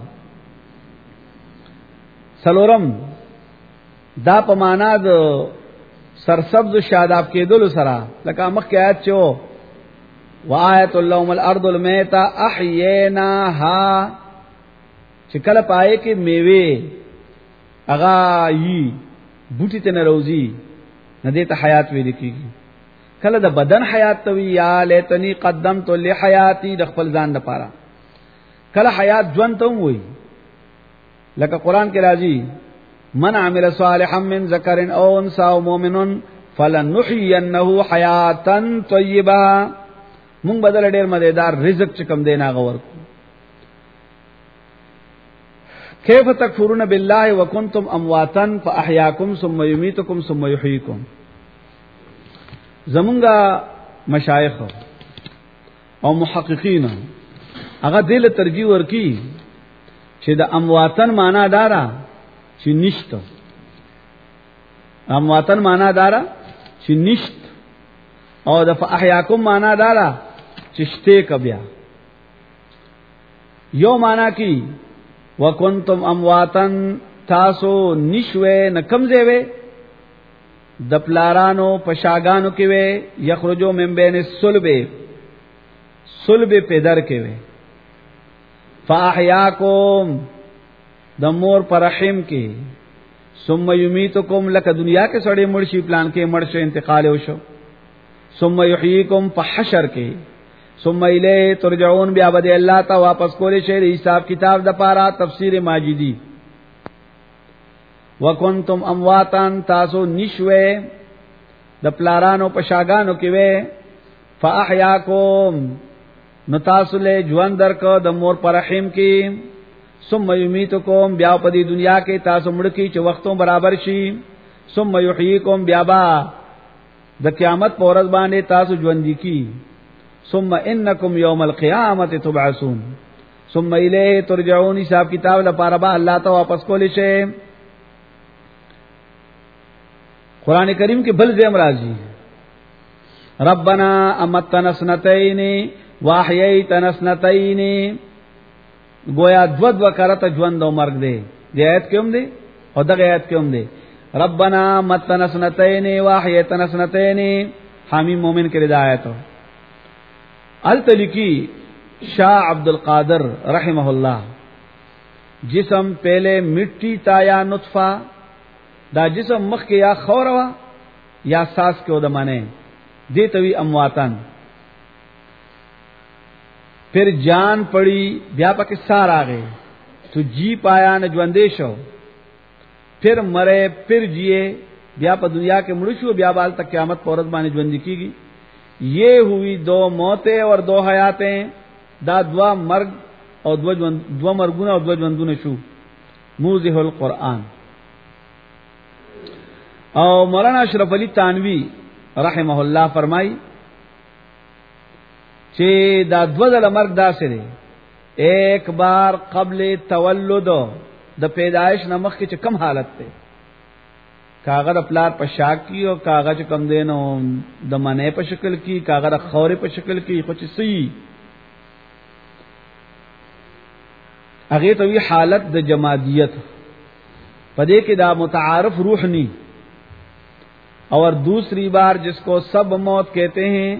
سلورم دا په معنا د سرسبز شاداب کېدل سره، لکه مخ کې آیت چو وآیت اللهم الارض المیتہ احییناها، چې کله پائے کې میوه اغا یي بوټي ته ناروزی نه دې ته حیات ویل کېږي. کله د بدن حیات توی یا لیتنی قدمت لحیاتی د خپل ځان لپاره، کله حیات ژوند ته وي. لکه قران کې راځي من عمل صالحا من ذکر او انثى مؤمن فلنحيينه حیاتا طیبه، مونږ بدل ډېر مزیدار رزق چې کم دینا غور. کیف تکفرون بالله وکنتم امواتا فاحیاکم ثم یمیتکم ثم یحییکم. زمونږه مشایخ او محققین هغه دل ترجیح ورکی چې د امواتن معنا دارا چې نشته، امواتن معنا دارا چې نشت، او د فاحیاکم معنا دارا چې شته کبیا. یو معنا کی وکنتم امواتن تاسو نشوي نکمځه وي د پلارانو پشاګانو کې وي، یخرجو من بین الصلب صلب پیدر کې وي، فاحیاکم د مور پر رحم کې، ثم یمیتکم لک دنیا کې سړی مرشي پلان کې مرشه انتقال وشو، ثم یحییکم فحشر کې، ثم الیه ترجعون بیا بده الله ته واپس کولې شي حساب کتاب د پاره. تفسیر ماجدی وکنتم امواتن تاسو نشوي د پلارانو پشاګانو کې وې، فاحیاکم نو تاسو له ژوند درکو د مور پر رحم کې، ثم یمیتکم بیا په دې دنیا کې تاسو مړ کی چې وختوں برابر شي، ثم یحییکم بیا با د قیامت پر ورځ باندې تاسو ژوند کی، ثم انکم یوم القیامت تبعثون، ثم الیه ترجعون حساب کتاب لپاره به الله ته واپس کولې شي. قران کریم کې بل ځم راځي ربنا امتنا سنتین واحییتنا سنتین، گویا دو کرته ژوند او مرګ دی. دې آیت کې هم دی او دغه آیت کې هم دی ربنا امتنا سنتین واحییتنا سنتین. حمیم مومن کې دا آیت التلکی شاہ عبد القادر رحمہ اللہ، جسم پہلے مٹی تا یا نطفہ، دا جسم مخ کے یا خوروا یا ساس کے ودمانے دیتوی امواتن، پھر جان پڑی بیا پاک سار آگئے تو جی پایا نہ جوندے شو، پھر مرے پھر جیے بیا پا دنیا کے مڑشو بیا بال تک قیامت پورت بانے جوندی کی گی. یہ ہوئی دو موتیں اور دو حیاتیں، دا دوا مرگ اور دو مرگونه اور دو ژوندونه شو. موضح القرآن. او مولانا اشرف علی تانوی رحمه الله فرمائی چې دا دو ځله مرګ داسې دی، ایک بار قبل تولد د پیدائش نمخ کې چې کم حالت ته کاغذ پلار په شاک کی او کاغذ کم دینو د منې په شکل کی، کاغذ خورې په شکل کی، خو چې سی هغه ته وی حالت د جمادیت، پدې کې دا متعارف روح نی. اور دوسری بار جس کو سب موت کہتے ہیں،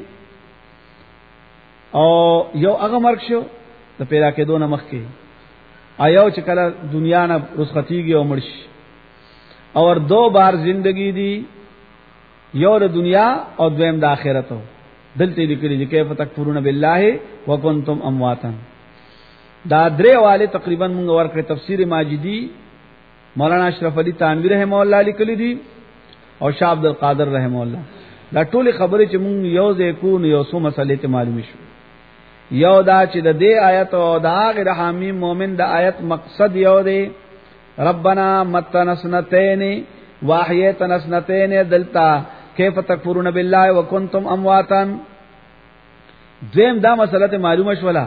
او یو هغه مرګ شو د پیدا کېدو نه مخکې، ایو چې کله دنیا نه رخصتیږي او مرشي. اور دو بار زندگی دی، یو د دنیا او دویم د آخرت. دلته لیکلي دي کیف تکفرون بالله وکنتم امواتا. دا درې والے تقریبا موږ ورکړه تفسیر ماجدی مولانا اشرف علی تانوی رحمه الله لیکلي دي او شاه عبد القادر رحمه الله. دا ټول خبرې چې موږ یو ځای کو نو یو څو مسلې ته معلوم شو. یو دا چې د دې آیت او د هغه حمیم مومن د آیت مقصد یو دی، ربنا متنا سنتین واحیتنا سنتین، دلتا کیف تکفرون بالله وکنتم امواتا. دویم دا مسله ته معلومه شولا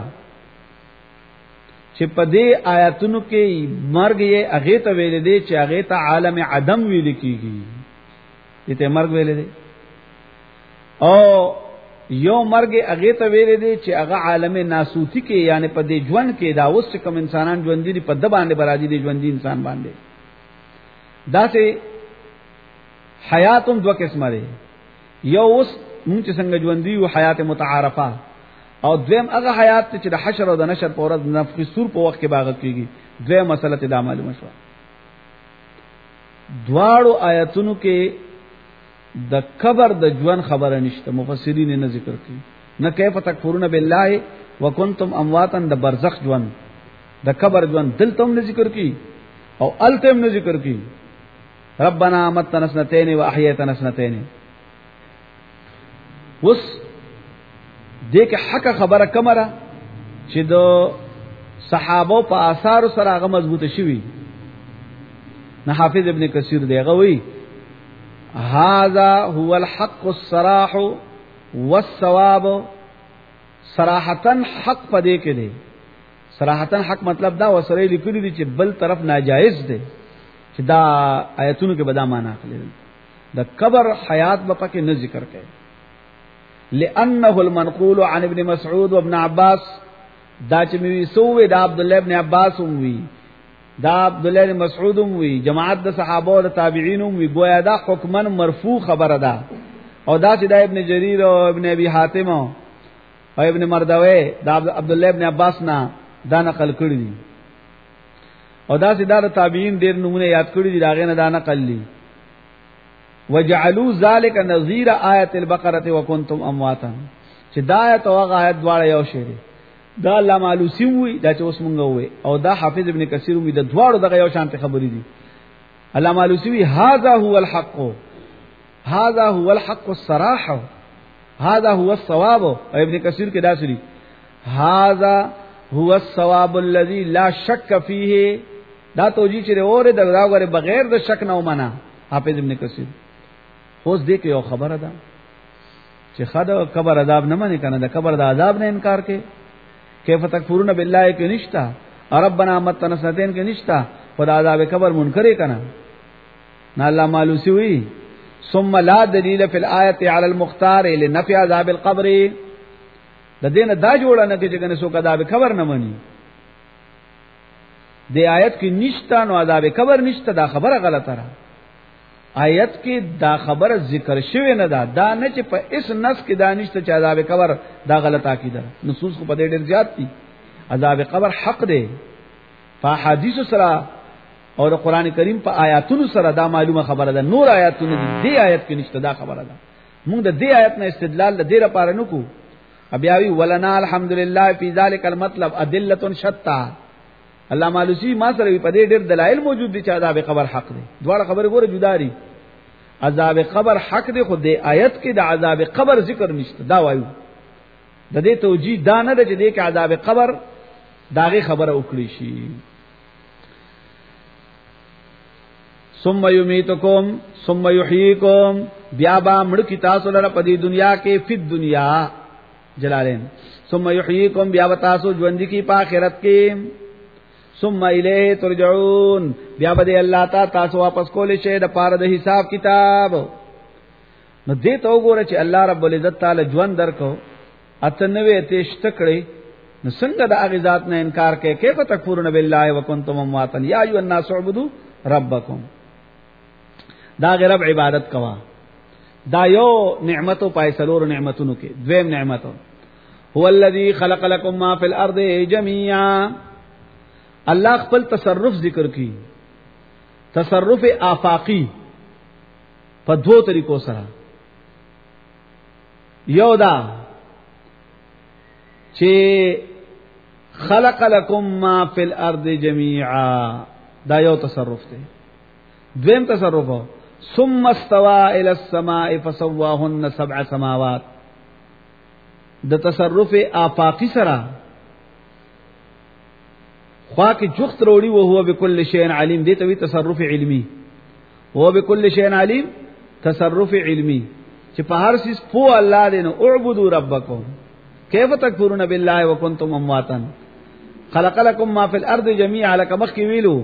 چې په دې آیاتونو کې مرګ یې هغه ته ویل دی چې هغه ته عالم عدم ویل کیږي، دې مرګ ویل دی. او یو مرګ هغه ته ویل دی چې هغه عالم ناسوتی کې، یعنی په دې ژوند کې دا اوس کوم انسانان ژوند دي په د باندې برادي دي ژوند دي انسان باندې. دا سه حیاتم دو قسمه دي، یو اوس مونږ چې څنګه ژوند دي او حیات متعارفه، او دویم هغه حیات چې د حشر او د نشر په ورځ نفخ سور په وخت کې باغ کیږي. دویم مسله ته دا معلومه شو. دواړو آیاتونو کې د قبر د ژوند خبره نشته، مفسرین نه ذکر کوي، نه کیف تکفرون بالله وکنتم امواتا د برزخ ژوند، د قبر ژوند دلته هم نه ذکر کوي او الته هم نه ذکر کوي. ربنا متنا سنتين واحييتنا سنتين. وس دې کې حق خبره کومه چې د صحابه په آثار سره هغه مضبوطه شوی. نه حافظ ابن کثیر دی هغه وی هذا هو الحق الصراح والصواب. صراحتن حق پدې کې دی. صراحتن حق مطلب دا وسره لیکلي دي چې بل طرف ناجائز دی، چې دا آیتونو کې بدا معنا اخلي. د قبر حیات په پکې نه ذکر کړي، لانه المنقول عن ابن مسعود وابن عباس. دا چې وی سوې دا عبد الله ابن عباس وی، دا عبد الله ابن مسعود وی، جماعت د صحابه او تابعین وی، گویا دا حکمن مرفوع خبره ده. او دا چې دا ابن جریر او ابن ابي حاتم او ابن مردوی دا عبد الله ابن عباس نه دا نقل کړی دي. او دا چې دا تابعین ډیر نمونه یاد کړی دي، داغه نه دا نقل دي. وجعلوا ذلك نظير آیت البقره وکنتم امواتا. چې دا آیت او آیت دواړه یو شی دي. دا علامه علوسی وی، دا چې اوس مونږ وې، او دا حافظ ابن کثیر وی، د دواړو دغه یو شان خبرې دي. علامه علوسی وی هذا هو الحق، هذا هو الحق الصراح، هذا هو الصواب. او ابن کثیر کې دا سری هذا هو الصواب الذي لا شك فيه. دا توجیه چې اوره د راغره بغیر د شک نه ومنه حافظ ابن کثیر. اوس دې کې یو خبره ده چې خدای قبر عذاب نه منې کنه، د قبر د عذاب نه انکار کې. کیف تکفرون بالله کې نشتا، ربنا متنا سنتين کې نشتا، خدا عذاب قبر منکر کنه. نه الله مالوسی وی ثم لا دلیل فی الآیه علی المختار لنفی عذاب القبر. د دینه دا جوړه نه کې چې کنه سو عذاب قبر نه مني. د آیت کې نشتا نو عذاب قبر نشتا، دا خبره غلطه را. آیت کې دا خبره ذکر شوی نه ده، دا نه چې په اس نس کې دا نشته چې عذاب قبر دا غلط عقیده. نصوص خو په دې ډېر زیات دي. عذاب قبر حق دی، په حدیث سره او د قران کریم په آیاتونو سره دا معلومه خبره ده. نور آیاتونه دي، دې آیت کې نشته دا خبره ده. موږ د دې آیت نه استدلال د دې لپاره نکو. ابياوي ولنا الحمدلله فی ذلک المطلب ادله شتا. الله مالوسی ما سره په دې ډېر دلایل موجود دي چې عذاب قبر حق دی. دواړه خبره ګوره جدا دي. عذاب قبر حق دی، خو د آیت کې د عذاب قبر ذکر نشته. دا وایو د دې توجیه دا نه ده چې د کې عذاب قبر داغه خبره وکړي شي. ثم یمیتکم ثم یحییکم، بیا با مړ کی تاسو لره په دې دنیا کې، په دنیا جلالین. ثم یحییکم، بیا تاسو ژوند کی په آخرت کې. ثم الیه ترجعون، بیا به الله تعالی تاسو واپس کولې شي د پاره د حساب کتاب. نو دې ته وګوره چې الله رب العزت تعالی ژوند درکو، اتنوي تیش تکړي، نو څنګه د هغه ذات نه انکار کوي؟ کیف تکفرون بالله وکنتم امواتا یا ایها الناس اعبدوا ربکم. دا غیر رب عبادت کوا. دا یو نعمتو پایسلور نعمتونو کې دویم نعمتو هو الذی خلق لكم ما فی الارض جميعا. الله خپل تصرف ذکر کی، تصرف آفاقی په دوه طریقو سره. یو دا چې خلق لكم ما فی الارض جميعا، دا یو تصرف دی. دویم تصرف ثم استوى الى السماء فسواهن سبع سماوات. د تصرف آفاقی سره خوا کې جخت وروړي، او هو بكل شيء علیم. دې ته وی تصرف علمی. هو بكل شيء علیم، تصرف علمی چې په هر څه په الله دې نو اعبدوا ربکم. کیف تکفرون بالله وکنتم امواتا خلق لكم ما في الارض جميعا. لك مخکی ویلو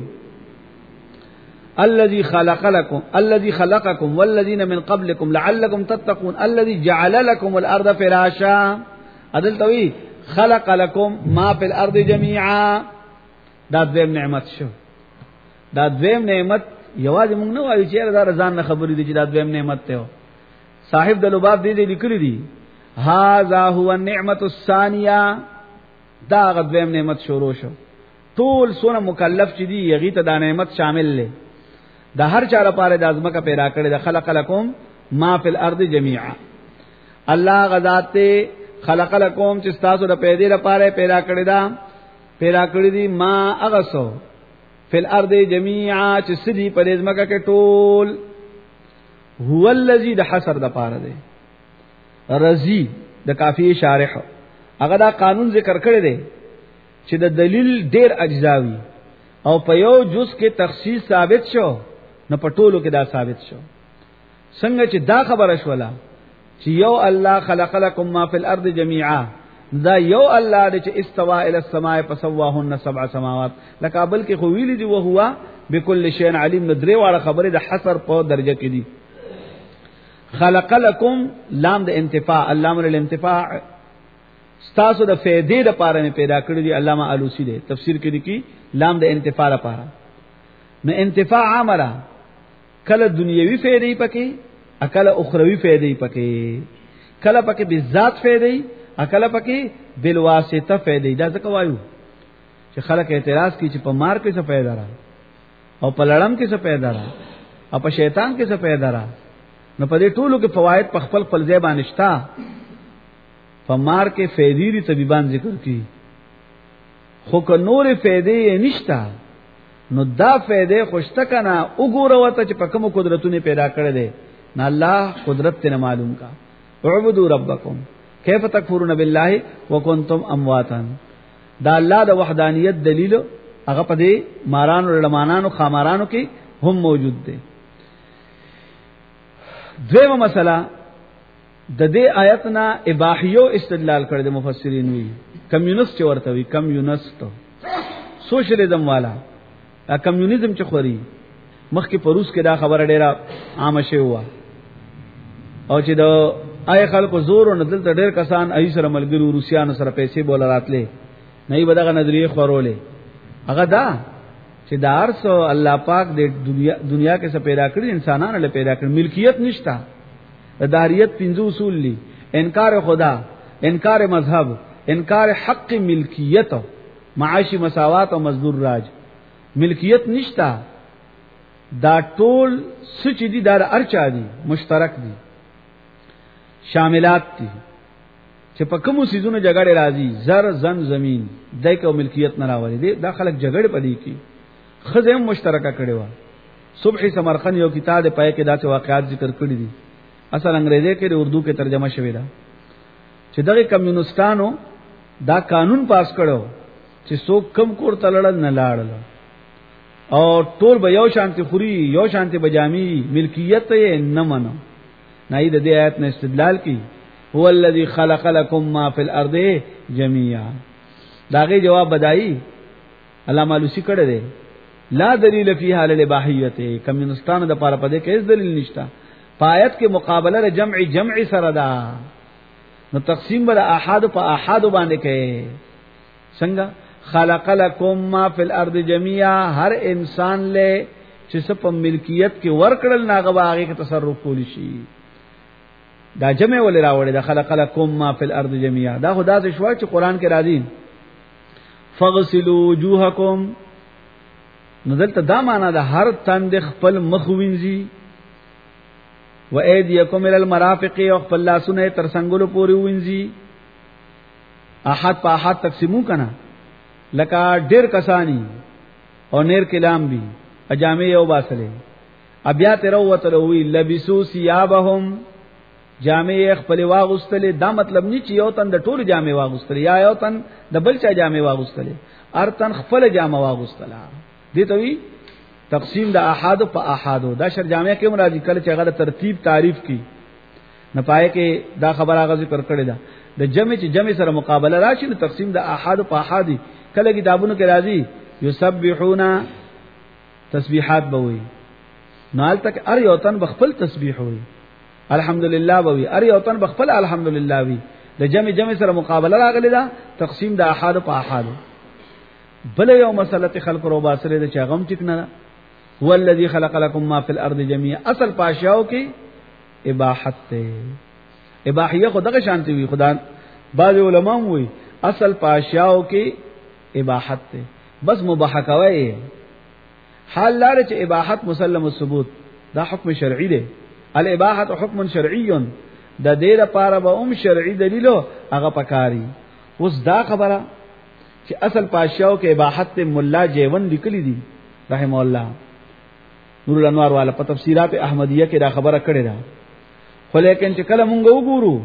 الذي خلقكم والذين من قبلكم لعلكم تتقون الذي جعل لكم الارض فراشا. عدل توي خلق لكم ما في الارض جميعا. دا دویم نعمت شو. دا دویم نعمت یوازې موږ نه وایو چې دا رضان نه خبرې دي چې دا دویم نعمت ته. صاحب د لباب دې لیکلي دي هاذا هو النعمت الثانیه. دا دویم نعمت شروع شو. ټول سونه مکلف چې دي یغی ته دا نعمت شامل لې. دا هر چا لپاره د ازمکه پیدا کړی د خلق لكم ما فی الارض جميعا. الله غذات خلق لكم چې تاسو د پیدا لپاره پیدا کړی دا، پیدا کړی دي ما اغسو فی الارض جميعا چې سدي په ازمکه کې ټول. هو الذی د حصر د پاره دی، رضی د کافی شارح هغه دا قانون ذکر کړی دی چې د دلیل ډیر اجزاوی او په یو جز کې تخصیص ثابت شو، نو په ټولو کې دا ثابت شو څنګه چې دا خبره شولا چې یو الله خلق لكم ما فی الارض جميعا، دا یو الله دې چې استوى الى السماء فسواهن 7 سماوات، لکه بل کې خو ویل دي وهو بكل شيء علیم. نو درې واړه خبره د حصر په درجه کې دي. خلق لكم لام د انتفاع، علامه الانتفاع ستاسو د فائدې لپاره نه پیدا کړی دی. علامه علوسی دی تفسیر کې لیکي لام د انتفاع لپاره. نو انتفاع عامره کله دنیوي فائدې پکې، اکل اخروی فائدې پکې، کله پکې بذات فائدې، اکل پکې بالواسطه فائدې. دا ځکه وایو چې خلک اعتراض کوي چې په مار کې څه پیدا را او په لړم کې څه پیدا را او په شیطان کې څه پیدا را. نو په دې ټولو کې فواید په خپل خپل ځای باندې شته. په مار کې فائدې دي طبيبان ذکر کوي، خو که نور فائدې نشته نو دا فائدې خوشته کنه وګوره وته چې په کوم قدرتونه پیدا کړې دي. نه الله قدرت ته معلوم کا. اعبدوا ربکم کیف تکفرون بالله وکنتم امواتا. دا الله د وحدانیت دلیل هغه په دې مارانو لمانانو خامارانو کې هم موجود دي. دویمه مسله د دې آیتنا اباحیو استدلال کړی د مفسرین وی کمیونست ورته وی کمیونست سوشلیزم والا کمیونیزم چې خوري مخکې په روس کې دا خبره ډیره عامه شوی و او چې د آی خلکو زور او ندل ته ډیر کسان ای سره ملګرو روسیانو سره پیسې بول راتلې نه ای بدغه نظریه خورولې. هغه دا چې د ارث الله پاک د دنیا کې څه پیدا کړی انسانانو له پیدا کړ، ملکیت نشتا. داریت 5 اصول لی: انکار خدا، انکار مذهب، انکار حق ملکیت، معاشی مساوات او مزدور راج. ملکیت نشتا. دا ټول سچ دي، دا ارچا دي، مشترک دي، شاملات دي چې په کومو سيزونو جګړه راځي، زر زن زمين دایکو ملکیت نه راوړي دي. دا خلک جګړه پدې کی خزم مشترکه کړي و. صبح سمرقند یو کتاب پای کې دا څه واقعات ذکر کړی دي. اصل انګریزي کې د اردو کې ترجمه شوی دا چې دغه کمیونستانو دا قانون پاس کړو چې څوک کم کور تلل نه لاړل او ټول به یو شانتي خوري، یو شانتي بجامي، ملکیت یې نه منو. نه د دې آیت نه استدلال کی هو الذی خلق لكم ما فی الارض جميعا. داغه جواب بدایي علامه لوسی کړه دی لا دلیل فیها للاباحیت. کمیونستانو د پاره پدې کې هیڅ دلیل نشته. پایت کې مقابله جمع سره ده. نو تقسیم بر احاد په احاد باندې کې څنګه خلق لكم ما فی الارض جميعا. هر انسان له چې په ملکیت کې ورکړل ناغه باغې کې تصرف کولی شي. دا جمع ولې راوړي دا خلق لكم ما فی الارض جميعا. دا خدا څه شوای چې قران کې راځي فغسلوا وجوهکم. نو دلته دا معنا ده هر تند خپل مخ وینځي و ایدیکم الى المرافق او خپل لاسونه تر څنګهلو پورې وینځي. احد په احد تقسیمو کنا لکه ډیر کسانی او نیر کلام بي اجامه یو باسلې ابیا تیرو وتلوي لبسو ثيابهم جامې خپل واغستلې. دا مطلب نه چې یو تن د ټول جامې واغستلې یا یو تن د بل چا جامې واغستلې، ار تن خپل جامه واغستله. دې ته وی تقسیم د احاد په احادو. دا شر جامع کې مرادي کله چې هغه ترتیب تعریف کی نه پای کې دا خبره هغه ذکر کړی دا د جمع چې جمع سره مقابله راشي نو تقسیم د احاد په احادی. کله کتابونو کې راځي یسبحون تسبیحات بوي، نال تک ار یو تن بخپل تسبیح وي، الحمدلله بوي، ار یو تن بخپل الحمدلله وي. د جمع سره مقابله راغلی دا تقسیم د احاد په احادو. بل یو مسله خلق رو باسره د چاغم ټیک نه هو الذی خلق لكم ما فی الارض جميعا. اصل پاشاو کې اباحت ته اباحیه خدغه شانتی وي. خدا بعض علماء وي اصل پاشاو کې اباحت ته بس مباح کوي. حال لاره چې اباحت مسلم الثبوت دا حکم شرعي دی. الاباحه حکم شرعي د دې لپاره به شرعي دلیل هغه پکاري. اوس دا خبره چې اصل پاشاو کې اباحت مولا جیون لیکلی دي رحم الله نور الانوار والا په تفسیرات احمدیه کې دا خبره کړې ده. خو لیکن چې کله مونږ وګورو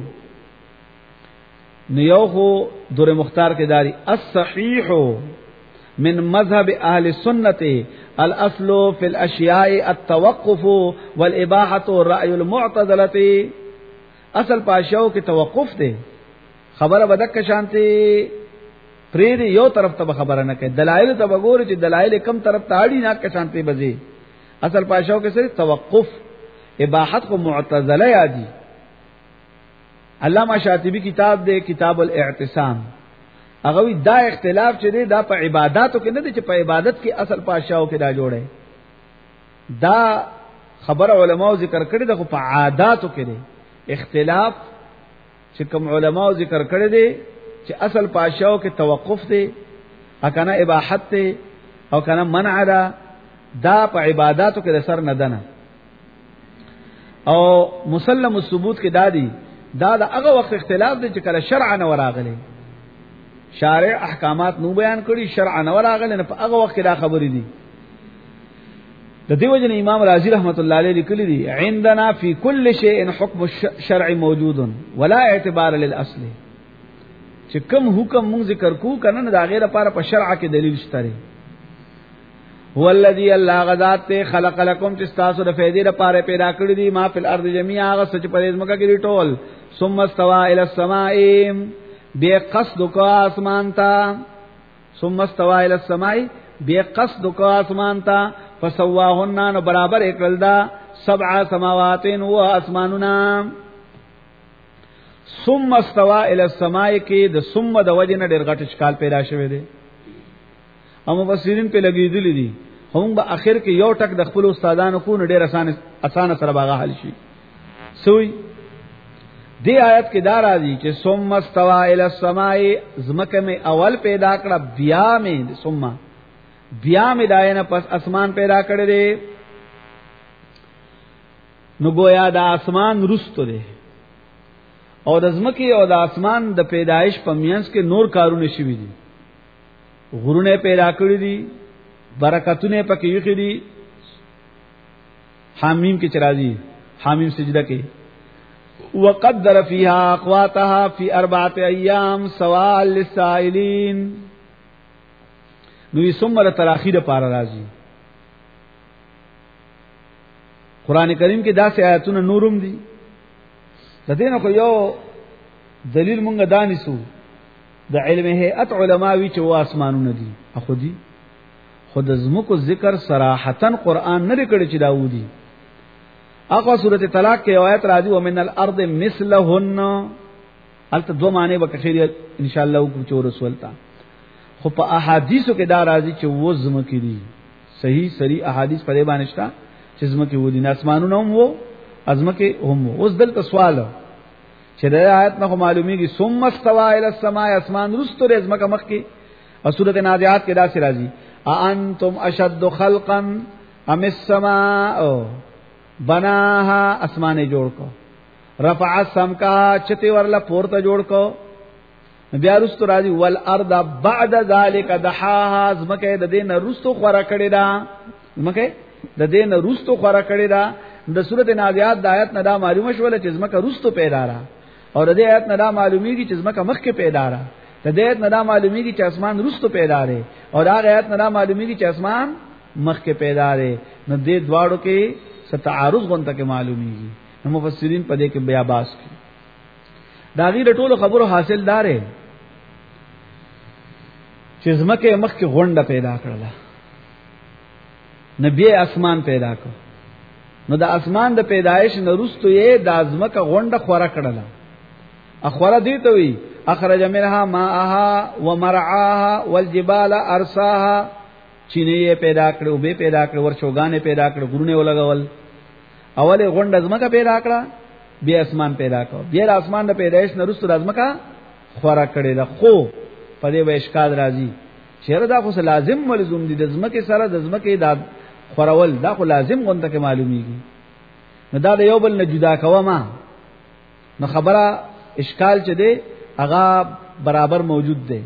نو یو خو دور مختار کې داري الصحیح من مذهب اهل السنت الاصل فی الاشیاء التوقف والاباحه الراي المعتدله. اصل پاشاو کې توقف دی، خبره بدک شانتی پرې یو طرف ته خبره نه کوي، دلایل ته وګوري چې دلایل کم طرف ته اړي نه که شانتی بځي. اصل پاشاو کې صرف توقف، اباحت کو معتزله یادي. علامہ شاطبی کتاب دے کتاب الاعتصام، هغه وی دا اختلاف چې دی دا په عبادتو کې نه دی، چې په عبادت کې اصل پاشاو کې دا جوړه دا خبر علماء ذکر کړی دا خو په عادتو کې دی اختلاف چې کوم علماء ذکر کړی دی چې اصل پاشاو کې توقف دی اکنه اباحت دی او کنه منع ده، دا په عبادتو کې سر نه دنه. او مسلم الثبوت کې دادی دا هغه وخت اختلاف دی چې کله شرع نه وراغلی، شارع احکامات نو بیان کړي، شرع نه وراغلی، نه په هغه وخت کې دا خبرې دي. د دیو جن امام رازی رحمت الله علیه لیکلی دي عندنا فی کل شیء حکم الشرع موجود ولا اعتبار للاصل. چې کوم حکم مونږ ذکر کو کنه دا غیر لپاره په شرع کې دلیل شته. هو الذی الله غذات ته خلق لكم چې تاسو د فائدې لپاره پیدا کړی دي ما فی الارض جميعا، هغه سچ په دې ځمکه کې ټول. ثم استوى الى السماء، بے قصد کو آسمان تا. ثم استوى الى السماء، بے قصد کو آسمان تا. فسواهن، نو برابر اکل دا 7 سماوات و اسماننا. ثم استوى الى السماء کې د ثم د وجنه ډېر غټ اشکال پیدا شوه دي، او مفسرین په لګیدلی دي. هم به اخر کې یو ټک د خپل استادانو کو ډېر اسانه سره باغه حل شي. سوی دی آیت کې دا راځي چې ثم استوى الى السماء، زمکه میں اول پیدا کړه، بیا میں ثم بیا میں داینه پس اسمان پیدا کړی دی. نو گویا دا اسمان رستو دی او د زمکه او د اسمان د پیدایش په میانس کې نور کارونه شوي دي. غرونه پیدا کړی دي، برکتونه پکې یخي دي. حامیم کې چرایي، حامیم سجده کې وقدر فيها اقواتها في 4 ايام سواء للسائلين. نو ثم تراخیر پار راځي. قران کریم کې داسې آیاتونه نورم دي. د دې نه کو یو دلیل مونږه دانیسو د علم هيئت علماوی چې و اسمانونه دي اخو دي، خود زمکو ذکر صراحتن قران نه کړي چې داودي. اقوا سورۃ طلاق کې آیت راځي ومن الارض مثلهن، البته دو معنی به کثیر ان شاء الله کو چور رسولتا. خو په احادیثو کې دا راځي چې و زمکې دي، صحیح صریح احادیث په دې باندې شته چې زمکې و دي، اسمانونه هم وو ازمکه هم وو. اوس دلته سوال چې د آیت نه معلومیږي ثم استوى الى السماء، اسمان رستو د زمکه مخ کې. او سورۃ نازعات کې دا سي راځي انتم اشد خلقا ام السماء بناها، اسمانه جوړ کو. رفع السمكا، چته ورلا پورته جوړ کو. بیا رستو راځي والارض بعد ذلك دحاها، زمکه د دین رستو خورا کړی دا، زمکه د دین رستو خورا کړی دا. د سورۃ نازعات د آیت نه دا معلومه شول چې زمکه رستو پیدا را، او د دې آیت نه دا معلومیږي چې زمکه مخ کې پیدا را. د دې آیت نه دا معلومیږي چې اسمان رستو پیدا لري، او دا آیت نه دا معلومیږي چې اسمان مخ کې پیدا لري. نو دې دواړو کې ستعارض غونته کې معلومیږي. نو مفسرین په دې کې بیا باس کوي. دا غیر ټولو خبرو حاصل دارې چې زمکه مخ کې غونډه پیدا کړله، نبی اسمان پیدا کړ. نو د اسمان د پیدایش نه وروسته یې د ازمکه غونډه خورا کړله. اخورا دي ته وی اخرج منها ماءها ومرعاها والجبال ارساها، چینه پیدا کړو، به پیدا کړو، ورشوګانې پیدا کړو، غرونه ولګول. اوله غونډه ازمکه پیدا کړه، بیا اسمان پیدا کړ. بیا د اسمان د پیدایش نه وروسته د ازمکه خورا کړي ده. خو په دې به اشکال راځي چیرې دا خو لازم ملزوم دي د ازمکه سره د ازمکه د خورول، دا خو لازم غونډه کې معلومیږي. نو دا د یو بل نه جدا کوما، نو خبره اشکال چه دی هغه برابر موجود دی.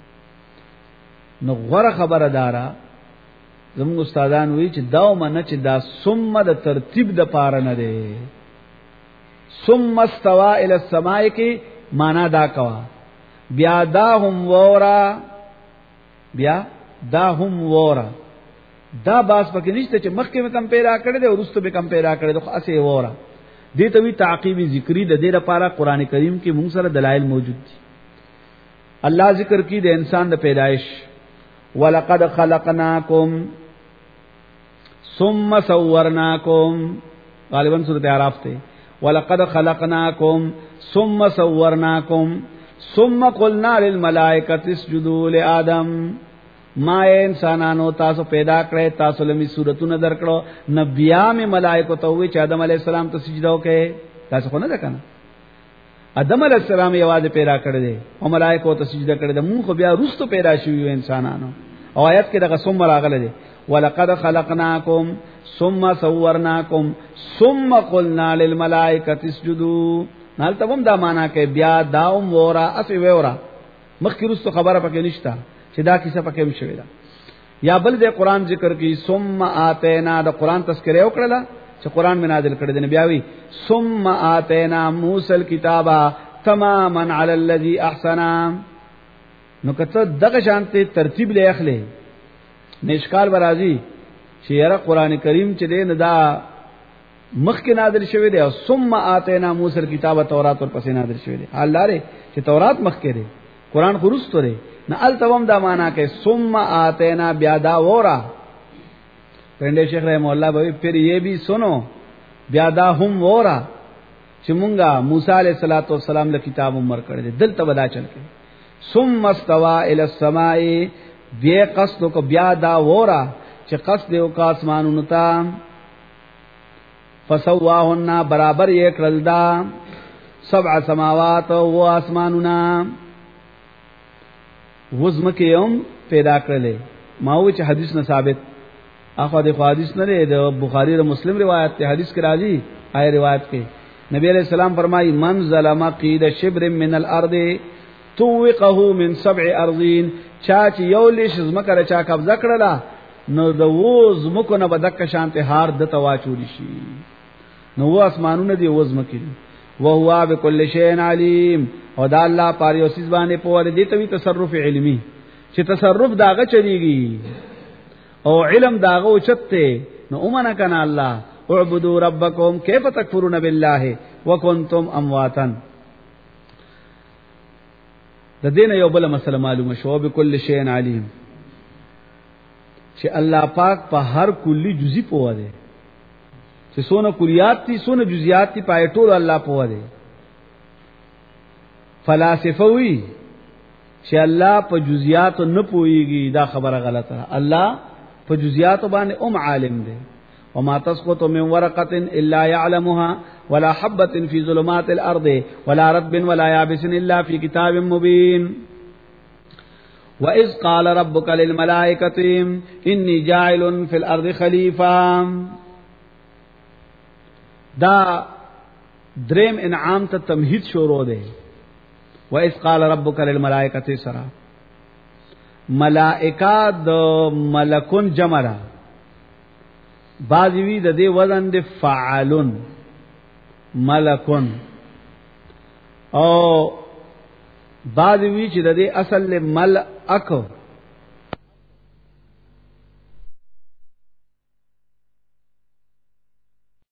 نو غره خبره دارا زموږ استادان وی چې داو منه چې دا ثم د ترتیب د پاره نه دی. ثم استوى الى السماء کی معنا دا کوا، بیا دا هم وورا، بیا دا هم وورا، دا باس پکې نشته چې مخکې مې کم پیدا کړی دی او وروسته به کم پیدا کړی دی، خو اسې وره دې ته وی تعقیبی ذکری د دې لپاره قران کریم کې موږ سره دلایل موجود دي. الله ذکر کی د انسان د پیدایش، ولقد خلقناکم ثم صورناکم، غالبا سورۃ اعراف ته، ولقد خلقناکم ثم صورناکم ثم قلنا للملائکه اسجدوا لآدم، ما انسانانو تاسو پیدا کړی، تاسو لمی صورتونه درکړو، نبیا می ملائکه ته وی چې آدم علی السلام ته سجده وکړي، تاسو خو نه ده کنه. آدم علی السلام یوازې پیدا کړی دی او ملائکه ته سجده کړی دی، مونږ خو بیا وروسته پیدا شویو انسانانو. او آیت کې دغه ثم راغله دی، ولقد خلقناکم ثم صورناکم ثم قلنا للملائکه اسجدوا، نال ته هم دا معنا کې بیا داوم ورا اسی وورا مخکې وروسته خبره پکې نشته چې دا کیسه پکې هم شوی دا. یا بل د قران ذکر کی ثم آتینا، د قران تذکرہ وکړه چې قران می نازل کړی دی، بیاوی ثم آتینا موسی الکتاب تماما علی الذی احسن. نو کته دغه شانته ترتیب لې اخلي نشکال برازي چې یاره قران کریم چې دی نه دا مخکې نازل شوی دی او ثم آتینا موسی الکتاب تورات ور پسې نازل شوی دی. حال لري چې تورات مخکې دی، قران خو وروسته دی، نه التوم دا معنا کې ثم آتینا بیا دا ورا. پنده شیخ رحم الله بھائی پھر یہ بھی سنو بیا دا هم ورا چې مونږه موسی علیہ الصلوۃ والسلام له کتاب عمر کړی دی، دلته ودا چل کې ثم استوى الى السماء، بیا قصد کو بیا دا ورا چې قصد یو کا اسمانونو ته، فسواهن برابر یې کړل دا 7 سماوات او اسمانونه، وزمکه هم پیدا کړلې. ما و چې حدیث نه ثابت، اخو د حدیث نه دی، د بخاری او مسلم روایت ته حدیث کې راځي. آی روایت کې نبی علیہ السلام فرمایي من ظلم قید شبر من الارض توقه من 7 ارضین، چا چې یو لیش زمکه را چا قبضه کړله نو د وز مکو نه بدک شانته هار د تواچول شي. نو و اسمانونه دی وزمکه وهو بكل شيء عليم، او دا الله پاره او سیس باندې په ور دي ته تصرف علمی چې تصرف داغه چلیږي او علم داغه اوچته. نو اومنه کنه الله اعبدوا ربکم کیف تکفرون بالله وکنتم امواتا. د دین یو بل مسله معلومه شو، بكل شيء علیم، چې الله پاک په هر کلی جزئی پوهه دی، چې سونه کلیات دي سونه جزئیات دي، پای ټول الله پوهه دی. فلاسفه وی چې الله په جزئیات نه پوهیږي، دا خبره غلطه. الله په جزئیات باندې عالم دی. وما تسقط من ورقه الا يعلمها ولا حبه في ظلمات الارض ولا رطب ولا يابس الا في كتاب مبين. وَإِذْ قَالَ رَبُّكَ لِلْمَلَائِكَةِ إِنِّي جَاعِلٌ فِي الْأَرْضِ خَلِيفَةً. دا دریم انعام ته تمهید شروع ده. وَإِذْ قَالَ رَبُّكَ لِلْمَلَائِكَةِ سرا ملائکه د ملکون جمع ده، بعضی وی د دې وزن د فعالون ملکون، او بعضی وی چې د دې اصل ملک